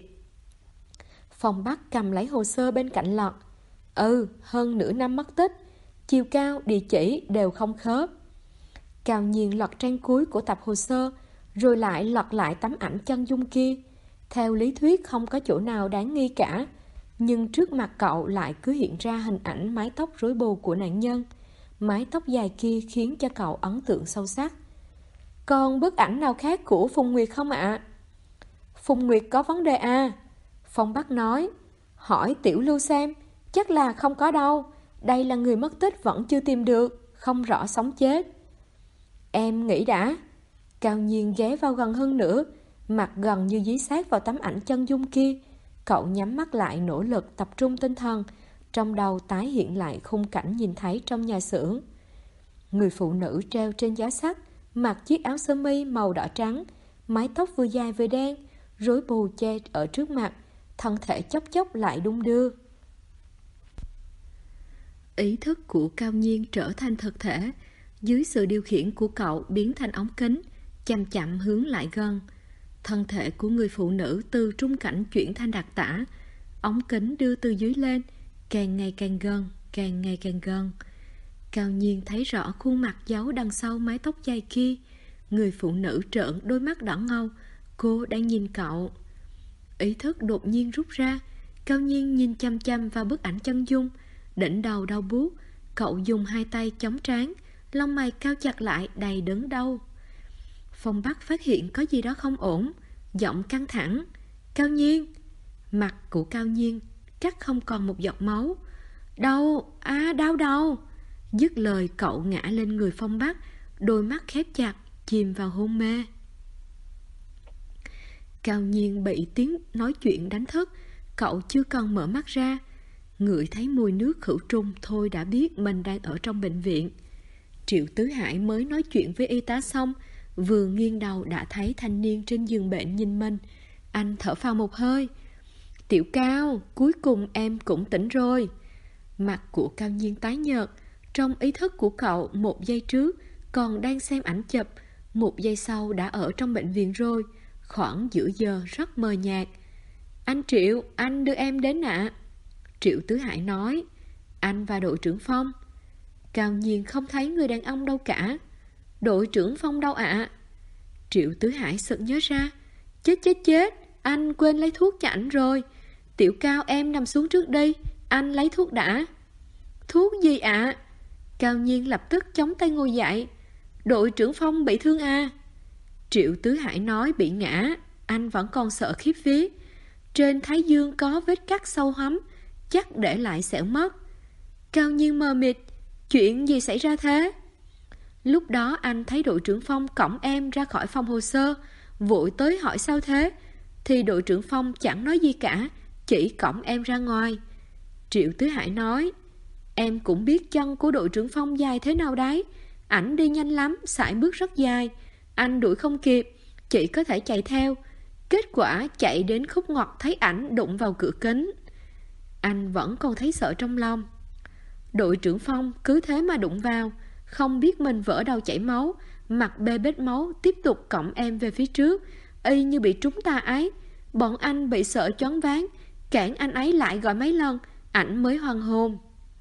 Phong Bắc cầm lấy hồ sơ bên cạnh lật. Hơn nửa năm mất tích, chiều cao, địa chỉ đều không khớp. Cao Nhiên lật trang cuối của tập hồ sơ, rồi lại lật lại tấm ảnh chân dung kia. Theo lý thuyết không có chỗ nào đáng nghi cả, nhưng trước mặt cậu lại cứ hiện ra hình ảnh mái tóc rối bù của nạn nhân. Mái tóc dài kia khiến cho cậu ấn tượng sâu sắc. Còn bức ảnh nào khác của Phùng Nguyệt không ạ? Phùng Nguyệt có vấn đề à? Phong Bắc nói, hỏi Tiểu Lưu xem, chắc là không có đâu. Đây là người mất tích vẫn chưa tìm được, không rõ sống chết. Em nghĩ đã. Cao Nhiên ghé vào gần hơn nữa, mặt gần như dí sát vào tấm ảnh chân dung kia. Cậu nhắm mắt lại nỗ lực tập trung tinh thần, trong đầu tái hiện lại khung cảnh nhìn thấy trong nhà xưởng. Người phụ nữ treo trên giá sắt, mặc chiếc áo sơ mi màu đỏ trắng, mái tóc vừa dài vừa đen, rối bù che ở trước mặt, thân thể chốc chốc lại đung đưa. Ý thức của Cao Nhiên trở thành thực thể, dưới sự điều khiển của cậu biến thành ống kính, chậm chậm hướng lại gần. Thân thể của người phụ nữ từ trung cảnh chuyển thành đặc tả, ống kính đưa từ dưới lên, càng ngày càng gần, càng ngày càng gần. Cao Nhiên thấy rõ khuôn mặt giấu đằng sau mái tóc dài kia. Người phụ nữ trợn đôi mắt đỏ ngầu, cô đang nhìn cậu. Ý thức đột nhiên rút ra, Cao Nhiên nhìn chăm chăm vào bức ảnh chân dung, đỉnh đầu đau buốt, cậu dùng hai tay chống trán, lông mày cao chặt lại đầy đớn đau. Phong Bắc phát hiện có gì đó không ổn, giọng căng thẳng. Cao Nhiên. Mặt của Cao Nhiên cắt không còn một giọt máu. Đau, đau đầu. Dứt lời cậu ngã lên người Phong Bắc, đôi mắt khép chặt, chìm vào hôn mê. Cao Nhiên bị tiếng nói chuyện đánh thức, cậu chưa cần mở mắt ra. Ngửi thấy mùi nước khử trùng thôi đã biết mình đang ở trong bệnh viện. Triệu Tứ Hải mới nói chuyện với y tá xong, vừa nghiêng đầu đã thấy thanh niên trên giường bệnh nhìn mình. Anh thở phào một hơi. Tiểu Cao, cuối cùng em cũng tỉnh rồi. Mặt của Cao Nhiên tái nhợt. Trong ý thức của cậu, một giây trước còn đang xem ảnh chụp, một giây sau đã ở trong bệnh viện rồi. Khoảng giữa giờ rất mờ nhạt. Anh Triệu, anh đưa em đến ạ. Triệu Tứ Hải nói. Anh và đội trưởng Phong. Cao Nhiên không thấy người đàn ông đâu cả. Đội trưởng Phong đâu ạ? Triệu Tứ Hải sực nhớ ra. Chết, anh quên lấy thuốc cho ảnh rồi. Tiểu Cao, em nằm xuống trước đi, anh lấy thuốc đã. Thuốc gì ạ? Cao Nhiên lập tức chống tay ngồi dậy. Đội trưởng Phong bị thương à? Triệu Tứ Hải nói bị ngã. Anh vẫn còn sợ khiếp vía. Trên thái dương có vết cắt sâu hắm, chắc để lại sẹo mất. Cao Nhiên mờ mịt. Chuyện gì xảy ra thế? Lúc đó anh thấy đội trưởng Phong cõng em ra khỏi phòng hồ sơ, vội tới hỏi sao thế, thì đội trưởng Phong chẳng nói gì cả, chỉ cõng em ra ngoài. Triệu Tứ Hải nói. Em cũng biết chân của đội trưởng Phong dài thế nào đấy. Ảnh đi nhanh lắm, sải bước rất dài. Anh đuổi không kịp, chỉ có thể chạy theo. Kết quả chạy đến khúc ngoặt thấy ảnh đụng vào cửa kính. Anh vẫn còn thấy sợ trong lòng. Đội trưởng Phong cứ thế mà đụng vào, không biết mình vỡ đầu chảy máu, mặt bê bết máu, tiếp tục cõng em về phía trước, y như bị trúng tà ấy. Bọn anh bị sợ choáng váng, cản anh ấy lại gọi mấy lần, ảnh mới hoàn hồn.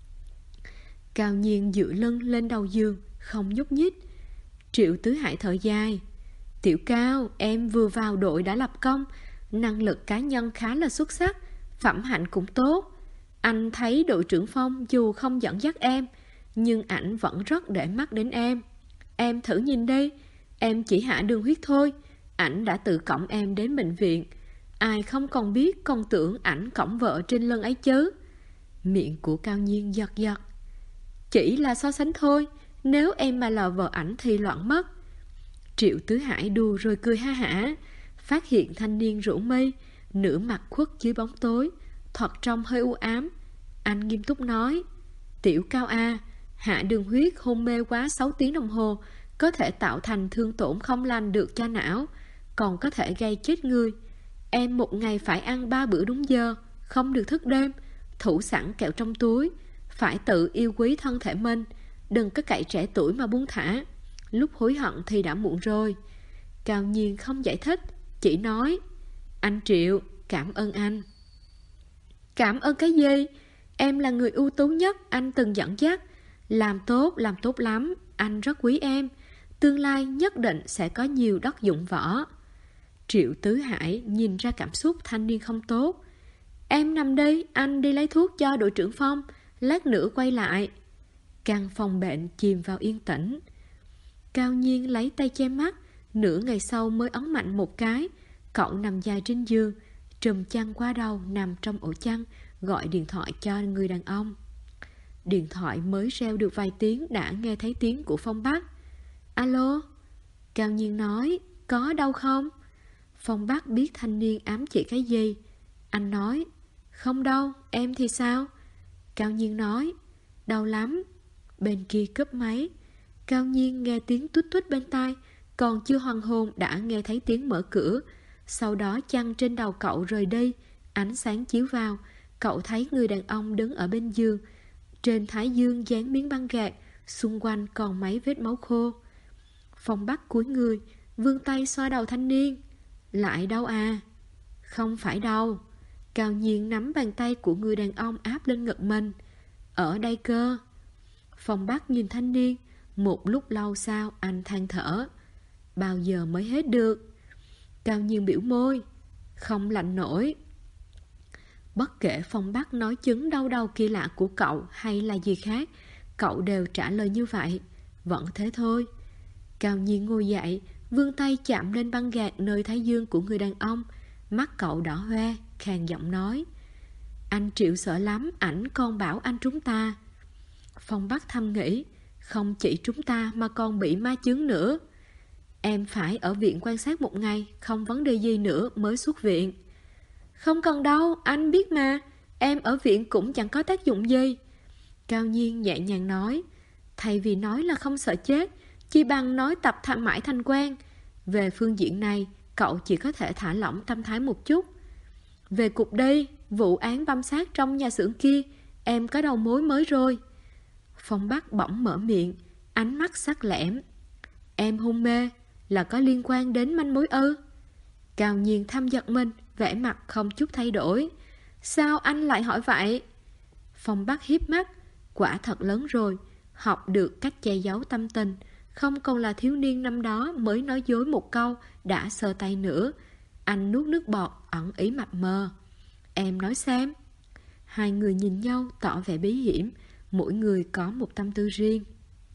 Cao Nhiên dựa lưng lên đầu giường, không nhúc nhích. Triệu Tứ Hải thở dài. Tiểu Cao, em vừa vào đội đã lập công, năng lực cá nhân khá là xuất sắc, phẩm hạnh cũng tốt. Anh thấy đội trưởng Phong dù không dẫn dắt em, nhưng ảnh vẫn rất để mắt đến em. Em thử nhìn đi, em chỉ hạ đường huyết thôi, ảnh đã tự cõng em đến bệnh viện. Ai không còn biết, còn tưởng ảnh cõng vợ trên lưng ấy chứ. Miệng của Cao Nhiên giật giật. Chỉ là so sánh thôi, nếu em mà là vợ ảnh thì loạn mất. Triệu Tứ Hải đùa rồi cười ha hả. Phát hiện thanh niên rủ mây, nửa mặt khuất dưới bóng tối, thoạt trông hơi u ám. Anh nghiêm túc nói. Tiểu Cao à, hạ đường huyết hôn mê quá 6 tiếng đồng hồ có thể tạo thành thương tổn không lành được cho não, còn có thể gây chết người. Em một ngày phải ăn 3 bữa đúng giờ, không được thức đêm, thủ sẵn kẹo trong túi, phải tự yêu quý thân thể mình, đừng có cậy trẻ tuổi mà buông thả. Lúc hối hận thì đã muộn rồi. Cao Nhiên không giải thích, chỉ nói. Anh Triệu, cảm ơn anh. Cảm ơn cái gì? Em là người ưu tú nhất anh từng dẫn dắt. Làm tốt lắm. Anh rất quý em. Tương lai nhất định sẽ có nhiều đất dụng võ. Triệu Tứ Hải nhìn ra cảm xúc thanh niên không tốt. Em nằm đi, anh đi lấy thuốc cho đội trưởng Phong, lát nữa quay lại. Căn phòng bệnh chìm vào yên tĩnh. Cao Nhiên lấy tay che mắt, nửa ngày sau mới ấn mạnh một cái. Cậu nằm dài trên giường, trùm chăn qua đầu nằm trong ổ chăn, gọi điện thoại cho người đàn ông. Điện thoại mới reo được vài tiếng đã nghe thấy tiếng của Phong Bắc. Alo? Cao Nhiên nói. Có đau không? Phong Bắc biết thanh niên ám chỉ cái gì. Anh nói. Không đâu, em thì sao? Cao Nhiên nói. Đau lắm. Bên kia cúp máy. Cao Nhiên nghe tiếng tuýt tuýt bên tai, còn chưa hoàn hồn đã nghe thấy tiếng mở cửa. Sau đó chăn trên đầu cậu rời đi, ánh sáng chiếu vào. Cậu thấy người đàn ông đứng ở bên giường, trên thái dương dán miếng băng gạc, xung quanh còn mấy vết máu khô. Phong Bắc cúi người, vươn tay xoa đầu thanh niên. Lại đau à? Không phải đau. Cao Nhiên nắm bàn tay của người đàn ông áp lên ngực mình. Ở đây cơ. Phong Bắc nhìn thanh niên. Một lúc lâu sau anh than thở. Bao giờ mới hết được? Cao Nhiên biểu môi. Không lạnh nổi. Bất kể Phong Bắc nói chứng đau đầu kỳ lạ của cậu hay là gì khác, cậu đều trả lời như vậy. Vẫn thế thôi. Cao Nhiên ngồi dậy, vươn tay chạm lên băng gạc nơi thái dương của người đàn ông. Mắt cậu đỏ hoe, khàn giọng nói. Anh Triệu sợ lắm, ảnh còn bảo anh trúng ta. Phong Bắc thầm nghĩ. Không chỉ chúng ta mà còn bị ma chứng nữa. Em phải ở viện quan sát một ngày, không vấn đề gì nữa mới xuất viện. Không cần đâu, anh biết mà. Em ở viện cũng chẳng có tác dụng gì. Cao Nhiên nhẹ nhàng nói. Thay vì nói là không sợ chết, chi bằng nói tập mãi thành quen. Về phương diện này, cậu chỉ có thể thả lỏng tâm thái một chút. Về cục đây, vụ án băm xác trong nhà xưởng kia, em có đầu mối mới rồi. Phong Bắc bỗng mở miệng, ánh mắt sắc lẻm. Em hôn mê là có liên quan đến manh mối ư? Cao Nhiên thăm giật mình, vẻ mặt không chút thay đổi. Sao anh lại hỏi vậy? Phong Bắc híp mắt, quả thật lớn rồi, học được cách che giấu tâm tình, không còn là thiếu niên năm đó mới nói dối một câu đã sờ tay nữa. Anh nuốt nước bọt, ẩn ý mập mờ. Em nói xem. Hai người nhìn nhau tỏ vẻ bí hiểm, mỗi người có một tâm tư riêng.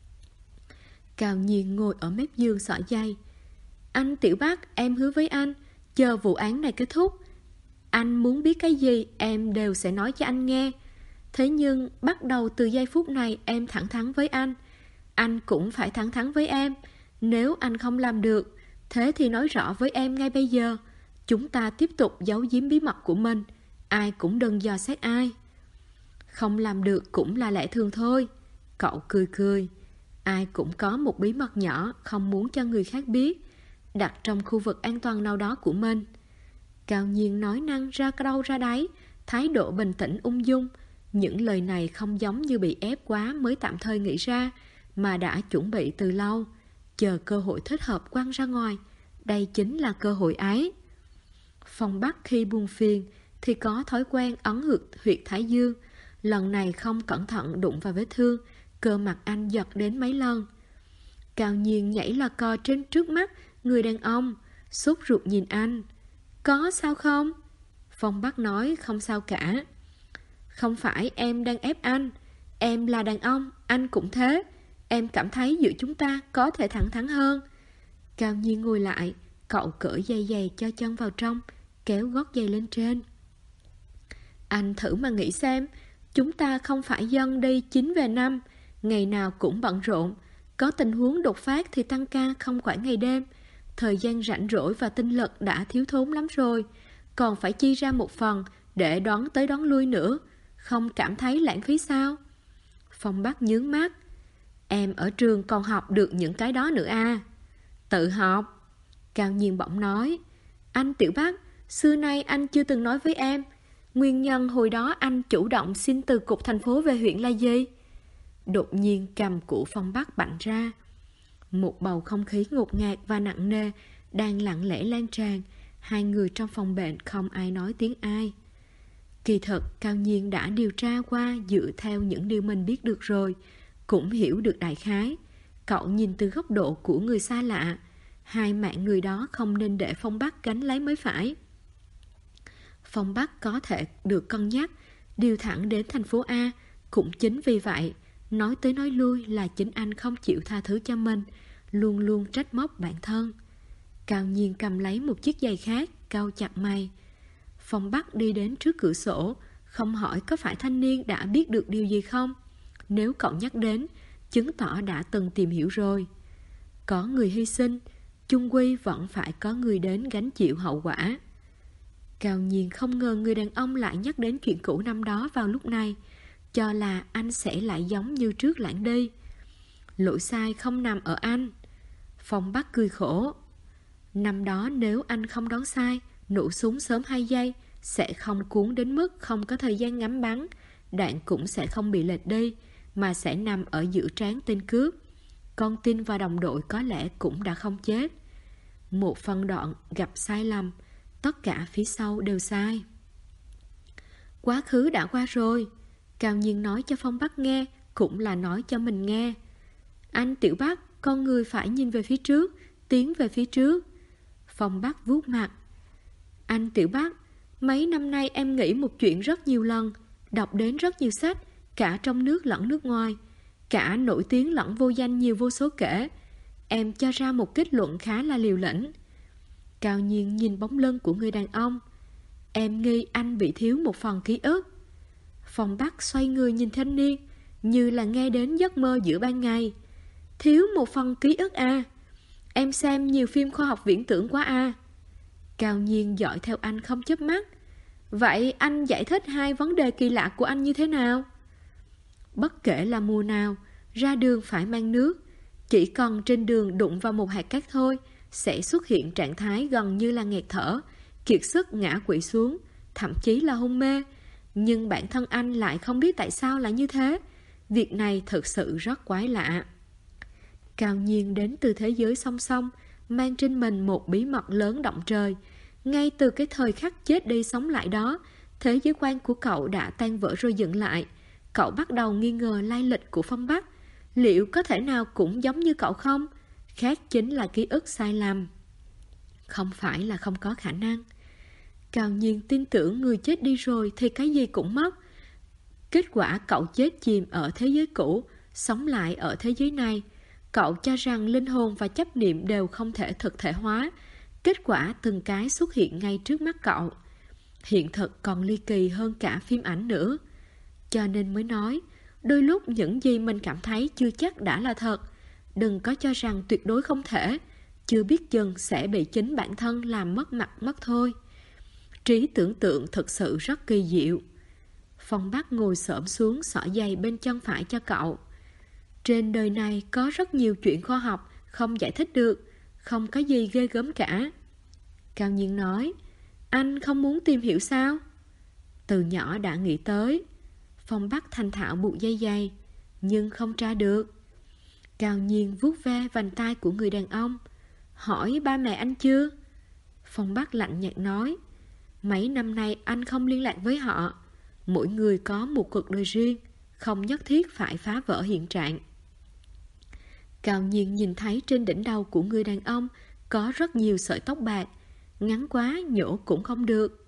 Cao Nhiên ngồi ở mép giường xỏ dây. Anh Tiểu Bắc, em hứa với anh, chờ vụ án này kết thúc, anh muốn biết cái gì em đều sẽ nói cho anh nghe. Thế nhưng bắt đầu từ giây phút này em thẳng thắn với anh cũng phải thẳng thắn với em. Nếu anh không làm được, thế thì nói rõ với em ngay bây giờ. Chúng ta tiếp tục giấu giếm bí mật của mình, ai cũng đừng dò xét ai. Không làm được cũng là lẽ thường thôi. Cậu cười cười. Ai cũng có một bí mật nhỏ không muốn cho người khác biết, đặt trong khu vực an toàn nào đó của mình. Cao Nhiên nói năng ra đâu ra đấy, thái độ bình tĩnh ung dung. Những lời này không giống như bị ép quá mới tạm thời nghĩ ra, mà đã chuẩn bị từ lâu, chờ cơ hội thích hợp quăng ra ngoài. Đây chính là cơ hội ấy. Phong Bắc khi buồn phiền thì có thói quen ấn huyệt thái dương. Lần này không cẩn thận đụng vào vết thương, cơ mặt anh giật đến mấy lần. Cao Nhiên nhảy lò cò trên trước mắt người đàn ông, sốt ruột nhìn anh. Có sao không? Phong Bắc nói không sao cả. Không phải em đang ép anh, em là đàn ông, anh cũng thế. Em cảm thấy giữa chúng ta có thể thẳng thắn hơn. Cao Nhiên ngồi lại, cậu cởi dây giày cho chân vào trong, kéo gót giày lên trên. Anh thử mà nghĩ xem, chúng ta không phải dân đi 9 về 5, ngày nào cũng bận rộn. Có tình huống đột phát thì tăng ca không quản ngày đêm. Thời gian rảnh rỗi và tinh lực đã thiếu thốn lắm rồi, còn phải chi ra một phần để đón tới đón lui nữa. Không cảm thấy lãng phí sao? Phong Bắc nhướng mắt. Em ở trường còn học được những cái đó nữa à? Tự học. Cao Nhiên bỗng nói. Anh Tiểu Bắc, xưa nay anh chưa từng nói với em nguyên nhân hồi đó anh chủ động xin từ cục thành phố về huyện là gì? Đột nhiên cầm của Phong Bắc bạnh ra. Một bầu không khí ngột ngạt và nặng nề đang lặng lẽ lan tràn. Hai người trong phòng bệnh không ai nói tiếng ai. Kỳ thực Cao Nhiên đã điều tra qua dựa theo những điều mình biết được rồi, cũng hiểu được đại khái. Cậu nhìn từ góc độ của người xa lạ, hai mạng người đó không nên để Phong Bắc gánh lấy mới phải. Phong Bắc có thể được cân nhắc điều thẳng đến thành phố A. Cũng chính vì vậy, nói tới nói lui là chính anh không chịu tha thứ cho mình, luôn luôn trách móc bản thân. Cao Nhiên cầm lấy một chiếc giày khác, cau chặt mày. Phong Bắc đi đến trước cửa sổ, không hỏi có phải thanh niên đã biết được điều gì không. Nếu cậu nhắc đến, chứng tỏ đã từng tìm hiểu rồi. Có người hy sinh, chung quy vẫn phải có người đến gánh chịu hậu quả. Cao Nhiên không ngờ người đàn ông lại nhắc đến chuyện cũ năm đó vào lúc này, cho là anh sẽ lại giống như trước lãng đi. Lỗi sai không nằm ở anh. Phong Bắc cười khổ. Năm đó nếu anh không đoán sai, nổ súng sớm 2 giây, sẽ không cuốn đến mức không có thời gian ngắm bắn, đạn cũng sẽ không bị lệch đi, mà sẽ nằm ở giữa trán tên cướp. Con tin và đồng đội có lẽ cũng đã không chết. Một phân đoạn gặp sai lầm, tất cả phía sau đều sai. Quá khứ đã qua rồi, Cao Nhiên nói cho Phong Bắc nghe, cũng là nói cho mình nghe. Anh Tiểu Bắc, con người phải nhìn về phía trước, tiến về phía trước. Phong Bắc vuốt mặt. Anh Tiểu Bắc, mấy năm nay em nghĩ một chuyện rất nhiều lần, đọc đến rất nhiều sách, cả trong nước lẫn nước ngoài, cả nổi tiếng lẫn vô danh nhiều vô số kể. Em cho ra một kết luận khá là liều lĩnh. Cao Nhiên nhìn bóng lưng của người đàn ông. Em nghi anh bị thiếu một phần ký ức. Phong Bắc xoay người nhìn thanh niên, như là nghe đến giấc mơ giữa ban ngày. Thiếu một phần ký ức à? Em xem nhiều phim khoa học viễn tưởng quá à? Cao Nhiên dõi theo anh không chớp mắt. Vậy anh giải thích hai vấn đề kỳ lạ của anh như thế nào? Bất kể là mùa nào, ra đường phải mang nước. Chỉ còn trên đường đụng vào một hạt cát thôi, sẽ xuất hiện trạng thái gần như là nghẹt thở, kiệt sức ngã quỵ xuống, thậm chí là hôn mê. Nhưng bản thân anh lại không biết tại sao lại như thế. Việc này thực sự rất quái lạ. Cao Nhiên đến từ thế giới song song, mang trên mình một bí mật lớn động trời. Ngay từ cái thời khắc chết đi sống lại đó, thế giới quan của cậu đã tan vỡ rồi dựng lại. Cậu bắt đầu nghi ngờ lai lịch của Phong Bắc. Liệu có thể nào cũng giống như cậu không? Khác chính là ký ức sai lầm. Không phải là không có khả năng. Cao Nhiên tin tưởng người chết đi rồi thì cái gì cũng mất. Kết quả cậu chết chìm ở thế giới cũ, sống lại ở thế giới này. Cậu cho rằng linh hồn và chấp niệm đều không thể thực thể hóa. Kết quả từng cái xuất hiện ngay trước mắt cậu. Hiện thực còn ly kỳ hơn cả phim ảnh nữa. Cho nên mới nói, đôi lúc những gì mình cảm thấy chưa chắc đã là thật. Đừng có cho rằng tuyệt đối không thể. Chưa biết chừng sẽ bị chính bản thân làm mất mặt mất thôi. Trí tưởng tượng thực sự rất kỳ diệu. Phong Bắc ngồi xổm xuống xỏ giày bên chân phải cho cậu. Trên đời này có rất nhiều chuyện khoa học không giải thích được, không có gì ghê gớm cả. Cao Nhiên nói, anh không muốn tìm hiểu sao? Từ nhỏ đã nghĩ tới. Phong Bắc thành thạo buộc dây giày, nhưng không tra được. Cao Nhiên vuốt ve vành tai của người đàn ông. Hỏi ba mẹ anh chưa? Phong Bắc lạnh nhạt nói, mấy năm nay anh không liên lạc với họ. Mỗi người có một cuộc đời riêng, không nhất thiết phải phá vỡ hiện trạng. Cao Nhiên nhìn thấy trên đỉnh đầu của người đàn ông có rất nhiều sợi tóc bạc, ngắn quá nhổ cũng không được.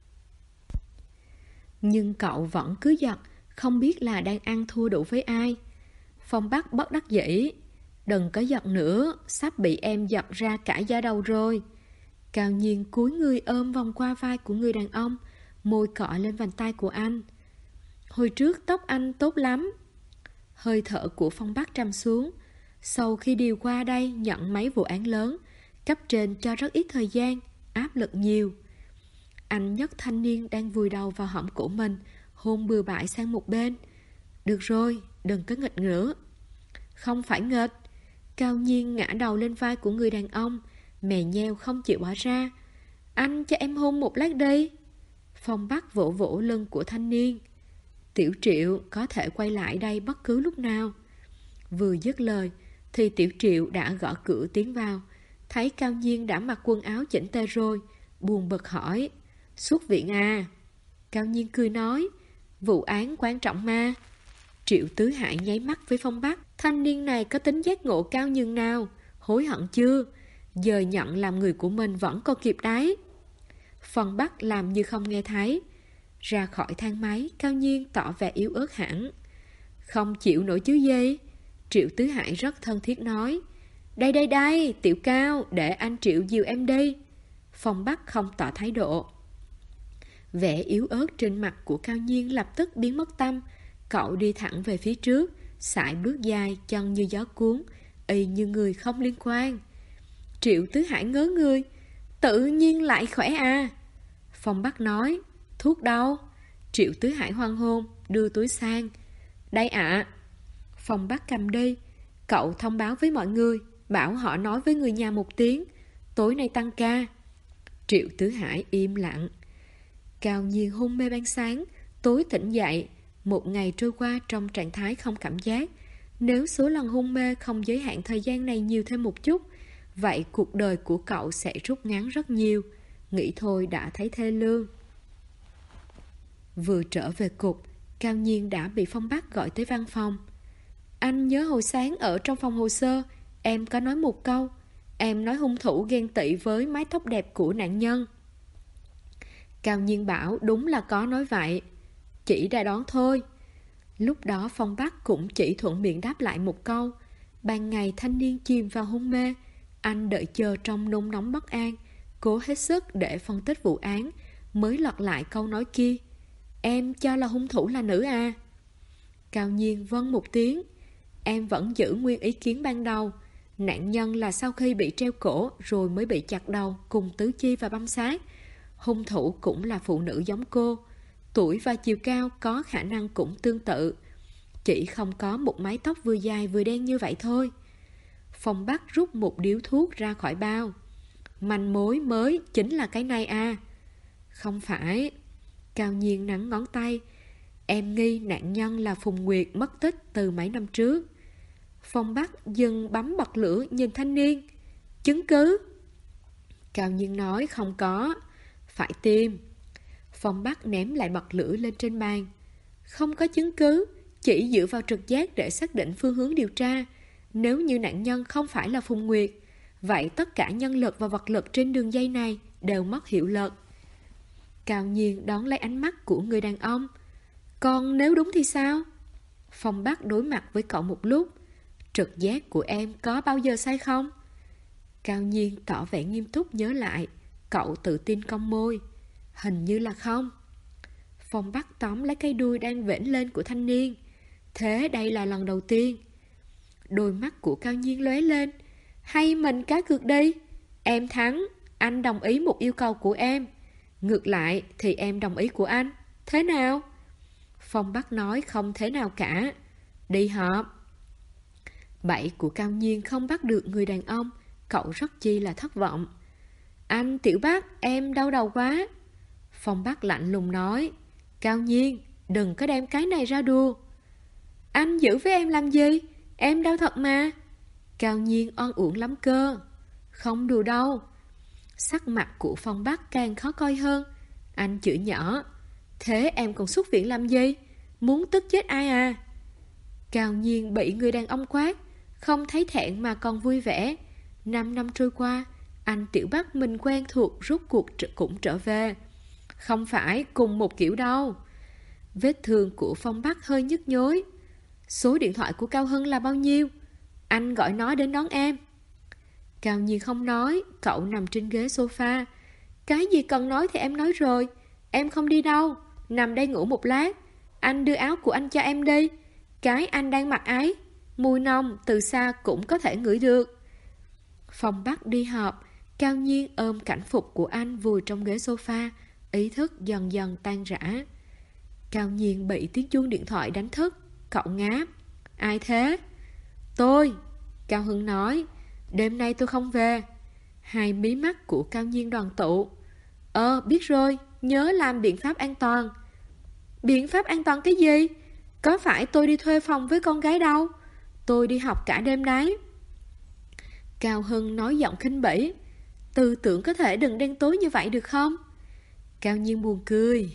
Nhưng cậu vẫn cứ giật, không biết là đang ăn thua đủ với ai. Phong Bắc bất đắc dĩ, đừng có giật nữa, sắp bị em giật ra cả da đầu rồi. Cao Nhiên cúi người ôm vòng qua vai của người đàn ông, môi cọ lên vành tay của anh. Hồi trước tóc anh tốt lắm. Hơi thở của Phong Bắc trầm xuống. Sau khi điều qua đây nhận mấy vụ án lớn, cấp trên cho rất ít thời gian, áp lực nhiều. Anh nhấc thanh niên đang vùi đầu vào hõm cổ mình, hôn bừa bãi sang một bên. Được rồi, đừng có nghịch nữa. Không phải nghịch. Cao Nhiên ngã đầu lên vai của người đàn ông, mè nheo không chịu bỏ ra. Anh cho em hôn một lát đi. Phong Bắc vỗ vỗ lưng của thanh niên. Tiểu Triệu có thể quay lại đây bất cứ lúc nào. Vừa dứt lời thì Tiểu Triệu đã gõ cửa tiến vào. Thấy Cao Nhiên đã mặc quần áo chỉnh tề rồi, buồn bực hỏi, xuất viện à? Cao Nhiên cười nói, vụ án quan trọng mà. Triệu Tứ Hải nháy mắt với Phong Bắc. Thanh niên này có tính giác ngộ cao nhường nào? Hối hận chưa? Giờ nhận làm người của mình vẫn còn kịp đấy. Phong Bắc làm như không nghe thấy. Ra khỏi thang máy, Cao Nhiên tỏ vẻ yếu ớt hẳn. Không chịu nổi chứ gì? Triệu Tứ Hải rất thân thiết nói, đây đây đây, Tiểu Cao, để anh Triệu dìu em đi. Phong Bắc không tỏ thái độ. Vẻ yếu ớt trên mặt của Cao Nhiên lập tức biến mất tâm. Cậu đi thẳng về phía trước, sải bước dài, chân như gió cuốn, y như người không liên quan. Triệu Tứ Hải ngớ người, tự nhiên lại khỏe à? Phong Bắc nói, thuốc đâu? Triệu Tứ Hải hoan hôn, đưa túi sang. Đây ạ. Phong Bắc cầm đi. Cậu thông báo với mọi người, bảo họ nói với người nhà một tiếng, tối nay tăng ca. Triệu Tứ Hải im lặng. Cao Nhiên hôn mê ban sáng, tối tỉnh dậy. Một ngày trôi qua trong trạng thái không cảm giác. Nếu số lần hôn mê không giới hạn thời gian này nhiều thêm một chút, vậy cuộc đời của cậu sẽ rút ngắn rất nhiều. Nghĩ thôi đã thấy thê lương. Vừa trở về cục, Cao Nhiên đã bị Phong Bắc gọi tới văn phòng. Anh nhớ hồi sáng ở trong phòng hồ sơ, em có nói một câu. Em nói hung thủ ghen tị với mái tóc đẹp của nạn nhân. Cao Nhiên bảo đúng là có nói vậy. Chỉ đã đoán thôi. Lúc đó Phong Bắc cũng chỉ thuận miệng đáp lại một câu. Ban ngày thanh niên chìm vào hôn mê, anh đợi chờ trong nôn nóng bất an, cố hết sức để phân tích vụ án, mới lật lại câu nói kia. Em cho là hung thủ là nữ à? Cao Nhiên vâng một tiếng. Em vẫn giữ nguyên ý kiến ban đầu. Nạn nhân là sau khi bị treo cổ rồi mới bị chặt đầu cùng tứ chi và băm xác. Hung thủ cũng là phụ nữ giống cô. Tuổi và chiều cao có khả năng cũng tương tự. chỉ không có một mái tóc vừa dài vừa đen như vậy thôi. Phong Bắc rút một điếu thuốc ra khỏi bao. Manh mối mới chính là cái này à? Không phải. Cao Nhiên nắn ngón tay. Em nghi nạn nhân là Phùng Nguyệt mất tích từ mấy năm trước. Phong Bắc dừng bấm bật lửa nhìn thanh niên. Chứng cứ? Cao Nhiên nói không có. Phải tìm. Phong Bắc ném lại bật lửa lên trên bàn. Không có chứng cứ, chỉ dựa vào trực giác để xác định phương hướng điều tra. Nếu như nạn nhân không phải là Phùng Nguyệt, vậy tất cả nhân lực và vật lực trên đường dây này đều mất hiệu lực. Cao Nhiên đón lấy ánh mắt của người đàn ông. Còn nếu đúng thì sao? Phong Bắc đối mặt với cậu một lúc. Trực giác của em có bao giờ sai không? Cao Nhiên tỏ vẻ nghiêm túc nhớ lại. Cậu tự tin cong môi. Hình như là không. Phong Bắc tóm lấy cây đuôi đang vểnh lên của thanh niên. Thế đây là lần đầu tiên. Đôi mắt của Cao Nhiên lóe lên. Hay mình cá cược đi. Em thắng, anh đồng ý một yêu cầu của em. Ngược lại thì em đồng ý của anh. Thế nào? Phong Bắc nói không thế nào cả. Đi họp. Bẫy của Cao Nhiên không bắt được người đàn ông. Cậu rất chi là thất vọng. Anh Tiểu Bắc, em đau đầu quá. Phong Bắc lạnh lùng nói. Cao Nhiên, đừng có đem cái này ra đùa. Anh giữ với em làm gì? Em đau thật mà. Cao Nhiên oan uổng lắm cơ. Không đùa đâu. Sắc mặt của Phong Bắc càng khó coi hơn. Anh chửi nhỏ. Thế em còn xuất viện làm gì? Muốn tức chết ai à? Cao Nhiên bị người đàn ông quát. Không thấy thẹn mà còn vui vẻ. 5 năm trôi qua, anh Tiểu Bắc mình quen thuộc rốt cuộc cũng trở về. Không phải cùng một kiểu đâu. Vết thương của Phong Bắc hơi nhức nhối. Số điện thoại của Cao Hưng là bao nhiêu? Anh gọi nó đến đón em. Cao Nhiên không nói. Cậu nằm trên ghế sofa. Cái gì cần nói thì em nói rồi. Em không đi đâu. Nằm đây ngủ một lát. Anh đưa áo của anh cho em đi. Cái anh đang mặc ấy, mùi nồng từ xa cũng có thể ngửi được. Phong Bắc đi họp. Cao Nhiên ôm cảnh phục của anh vùi trong ghế sofa. Ý thức dần dần tan rã. Cao Nhiên bị tiếng chuông điện thoại đánh thức. Cậu ngáp. Ai thế? Tôi. Cao Hưng nói. Đêm nay tôi không về. Hai mí mắt của Cao Nhiên đoàn tụ. Biết rồi. Nhớ làm biện pháp an toàn. Biện pháp an toàn cái gì? Có phải tôi đi thuê phòng với con gái đâu. Tôi đi học cả đêm đấy. Cao Hưng nói giọng khinh bỉ. Tư tưởng có thể đừng đen tối như vậy được không? Cao Nhiên buồn cười.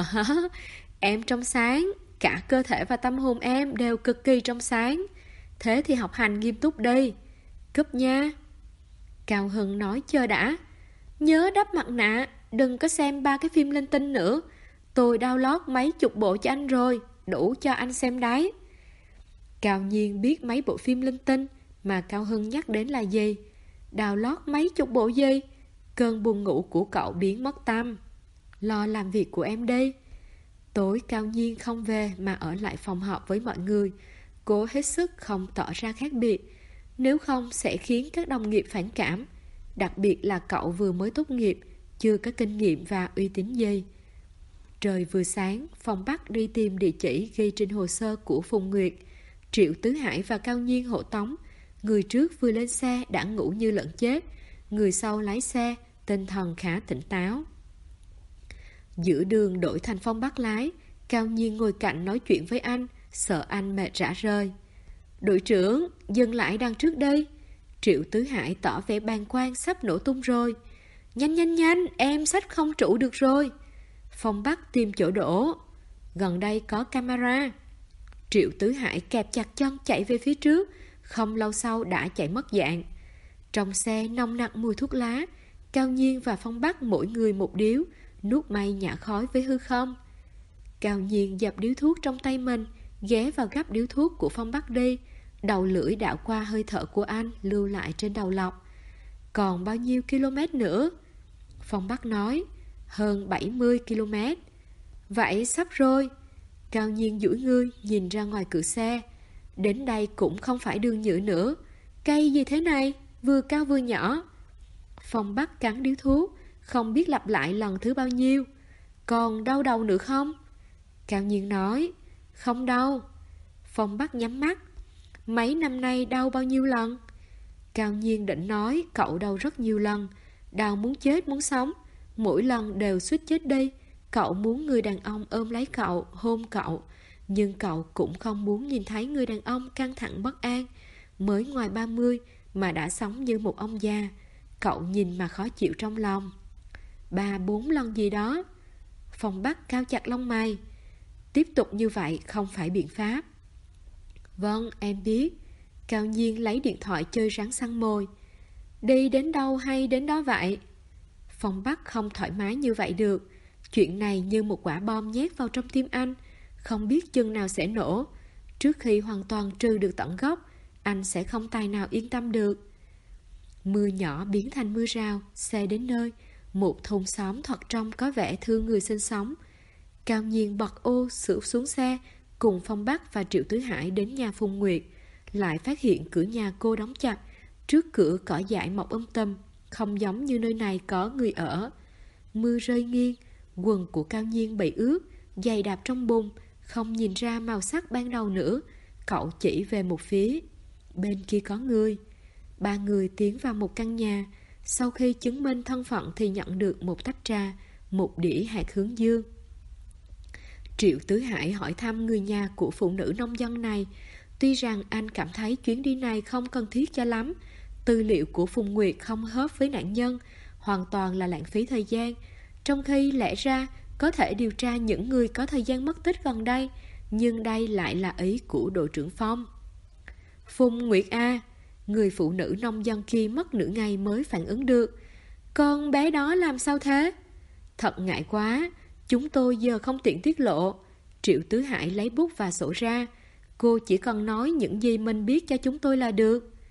Em trong sáng. Cả cơ thể và tâm hồn em đều cực kỳ trong sáng. Thế thì học hành nghiêm túc đi. Cúp nha. Cao Hưng nói chờ đã. Nhớ đắp mặt nạ. Đừng có xem 3 cái phim linh tinh nữa. Tôi download mấy chục bộ cho anh rồi. Đủ cho anh xem đấy. Cao Nhiên biết mấy bộ phim linh tinh mà Cao Hưng nhắc đến là gì. Download mấy chục bộ gì? Cơn buồn ngủ của cậu biến mất tâm. Lo làm việc của em đi. Tối Cao Nhiên không về mà ở lại phòng họp với mọi người. Cố hết sức không tỏ ra khác biệt. Nếu không sẽ khiến các đồng nghiệp phản cảm. Đặc biệt là cậu vừa mới tốt nghiệp, chưa có kinh nghiệm và uy tín gì. Trời vừa sáng, Phong Bắc đi tìm địa chỉ ghi trên hồ sơ của Phùng Nguyệt. Triệu Tứ Hải và Cao Nhiên hộ tống. Người trước vừa lên xe đã ngủ như lợn chết. Người sau lái xe, tinh thần khá tỉnh táo. Giữa đường đổi thành Phong Bắc lái. Cao Nhiên ngồi cạnh nói chuyện với anh, sợ anh mệt rã rời. Đội trưởng, dừng lại đằng trước đây. Triệu Tứ Hải tỏ vẻ bàng quan sắp nổ tung rồi. Nhanh nhanh nhanh, em xách không trụ được rồi. Phong Bắc tìm chỗ đổ. Gần đây có camera. Triệu Tứ Hải kẹp chặt chân chạy về phía trước. Không lâu sau đã chạy mất dạng. Trong xe nồng nặc mùi thuốc lá. Cao Nhiên và Phong Bắc mỗi người một điếu, nuốt may nhả khói với hư không. Cao Nhiên dập điếu thuốc trong tay mình, ghé vào gắp điếu thuốc của Phong Bắc đi. Đầu lưỡi đảo qua hơi thở của anh lưu lại trên đầu lọc. Còn bao nhiêu km nữa? Phong Bắc nói. Hơn 70 km. Vậy sắp rồi. Cao Nhiên duỗi người nhìn ra ngoài cửa xe. Đến đây cũng không phải đường nhựa nữa. Cây gì thế này, vừa cao vừa nhỏ. Phong Bắc cắn điếu thuốc, không biết lặp lại lần thứ bao nhiêu. Còn đau đầu nữa không? Cao Nhiên nói. Không đâu. Phong Bắc nhắm mắt. Mấy năm nay đau bao nhiêu lần? Cao Nhiên định nói cậu đau rất nhiều lần, đau muốn chết muốn sống, mỗi lần đều suýt chết đi. Cậu muốn người đàn ông ôm lấy cậu, hôn cậu, nhưng cậu cũng không muốn nhìn thấy người đàn ông căng thẳng bất an. Mới ngoài 30 mà đã sống như một ông già. Cậu nhìn mà khó chịu trong lòng. 3-4 lần gì đó. Phong Bắc cao chặt lông mày. Tiếp tục như vậy không phải biện pháp. Vâng, em biết. Cao Nhiên lấy điện thoại chơi rắn săn mồi. Đi đến đâu hay đến đó vậy? Phong Bắc không thoải mái như vậy được. Chuyện này như một quả bom nhét vào trong tim anh, không biết chừng nào sẽ nổ. Trước khi hoàn toàn trừ được tận gốc, anh sẽ không tài nào yên tâm được. Mưa nhỏ biến thành mưa rào. Xe đến nơi, một thôn xóm thật trông có vẻ thương người sinh sống. Cao Nhiên bật ô sửa xuống xe, cùng Phong Bắc và Triệu Tứ Hải đến nhà Phùng Nguyệt. Lại phát hiện cửa nhà cô đóng chặt. Trước cửa cỏ dại mọc tùm, không giống như nơi này có người ở. Mưa rơi nghiêng, quần của Cao Nhiên bị ướt, giày đạp trong bùn, không nhìn ra màu sắc ban đầu nữa. Cậu chỉ về một phía. Bên kia có người. 3 người tiến vào một căn nhà. Sau khi chứng minh thân phận thì nhận được một tách trà, một đĩa hạt hướng dương. Triệu Tứ Hải hỏi thăm người nhà của phụ nữ nông dân này. Tuy rằng anh cảm thấy chuyến đi này không cần thiết cho lắm. Tư liệu của Phùng Nguyệt không hợp với nạn nhân, hoàn toàn là lãng phí thời gian. Trong khi lẽ ra có thể điều tra những người có thời gian mất tích gần đây, nhưng đây lại là ý của đội trưởng Phong. Phùng Nguyệt à, người phụ nữ nông dân kia mất nửa ngày mới phản ứng được. Con bé đó làm sao thế? Thật ngại quá, chúng tôi giờ không tiện tiết lộ. Triệu Tứ Hải lấy bút và sổ ra. Cô chỉ cần nói những gì mình biết cho chúng tôi là được.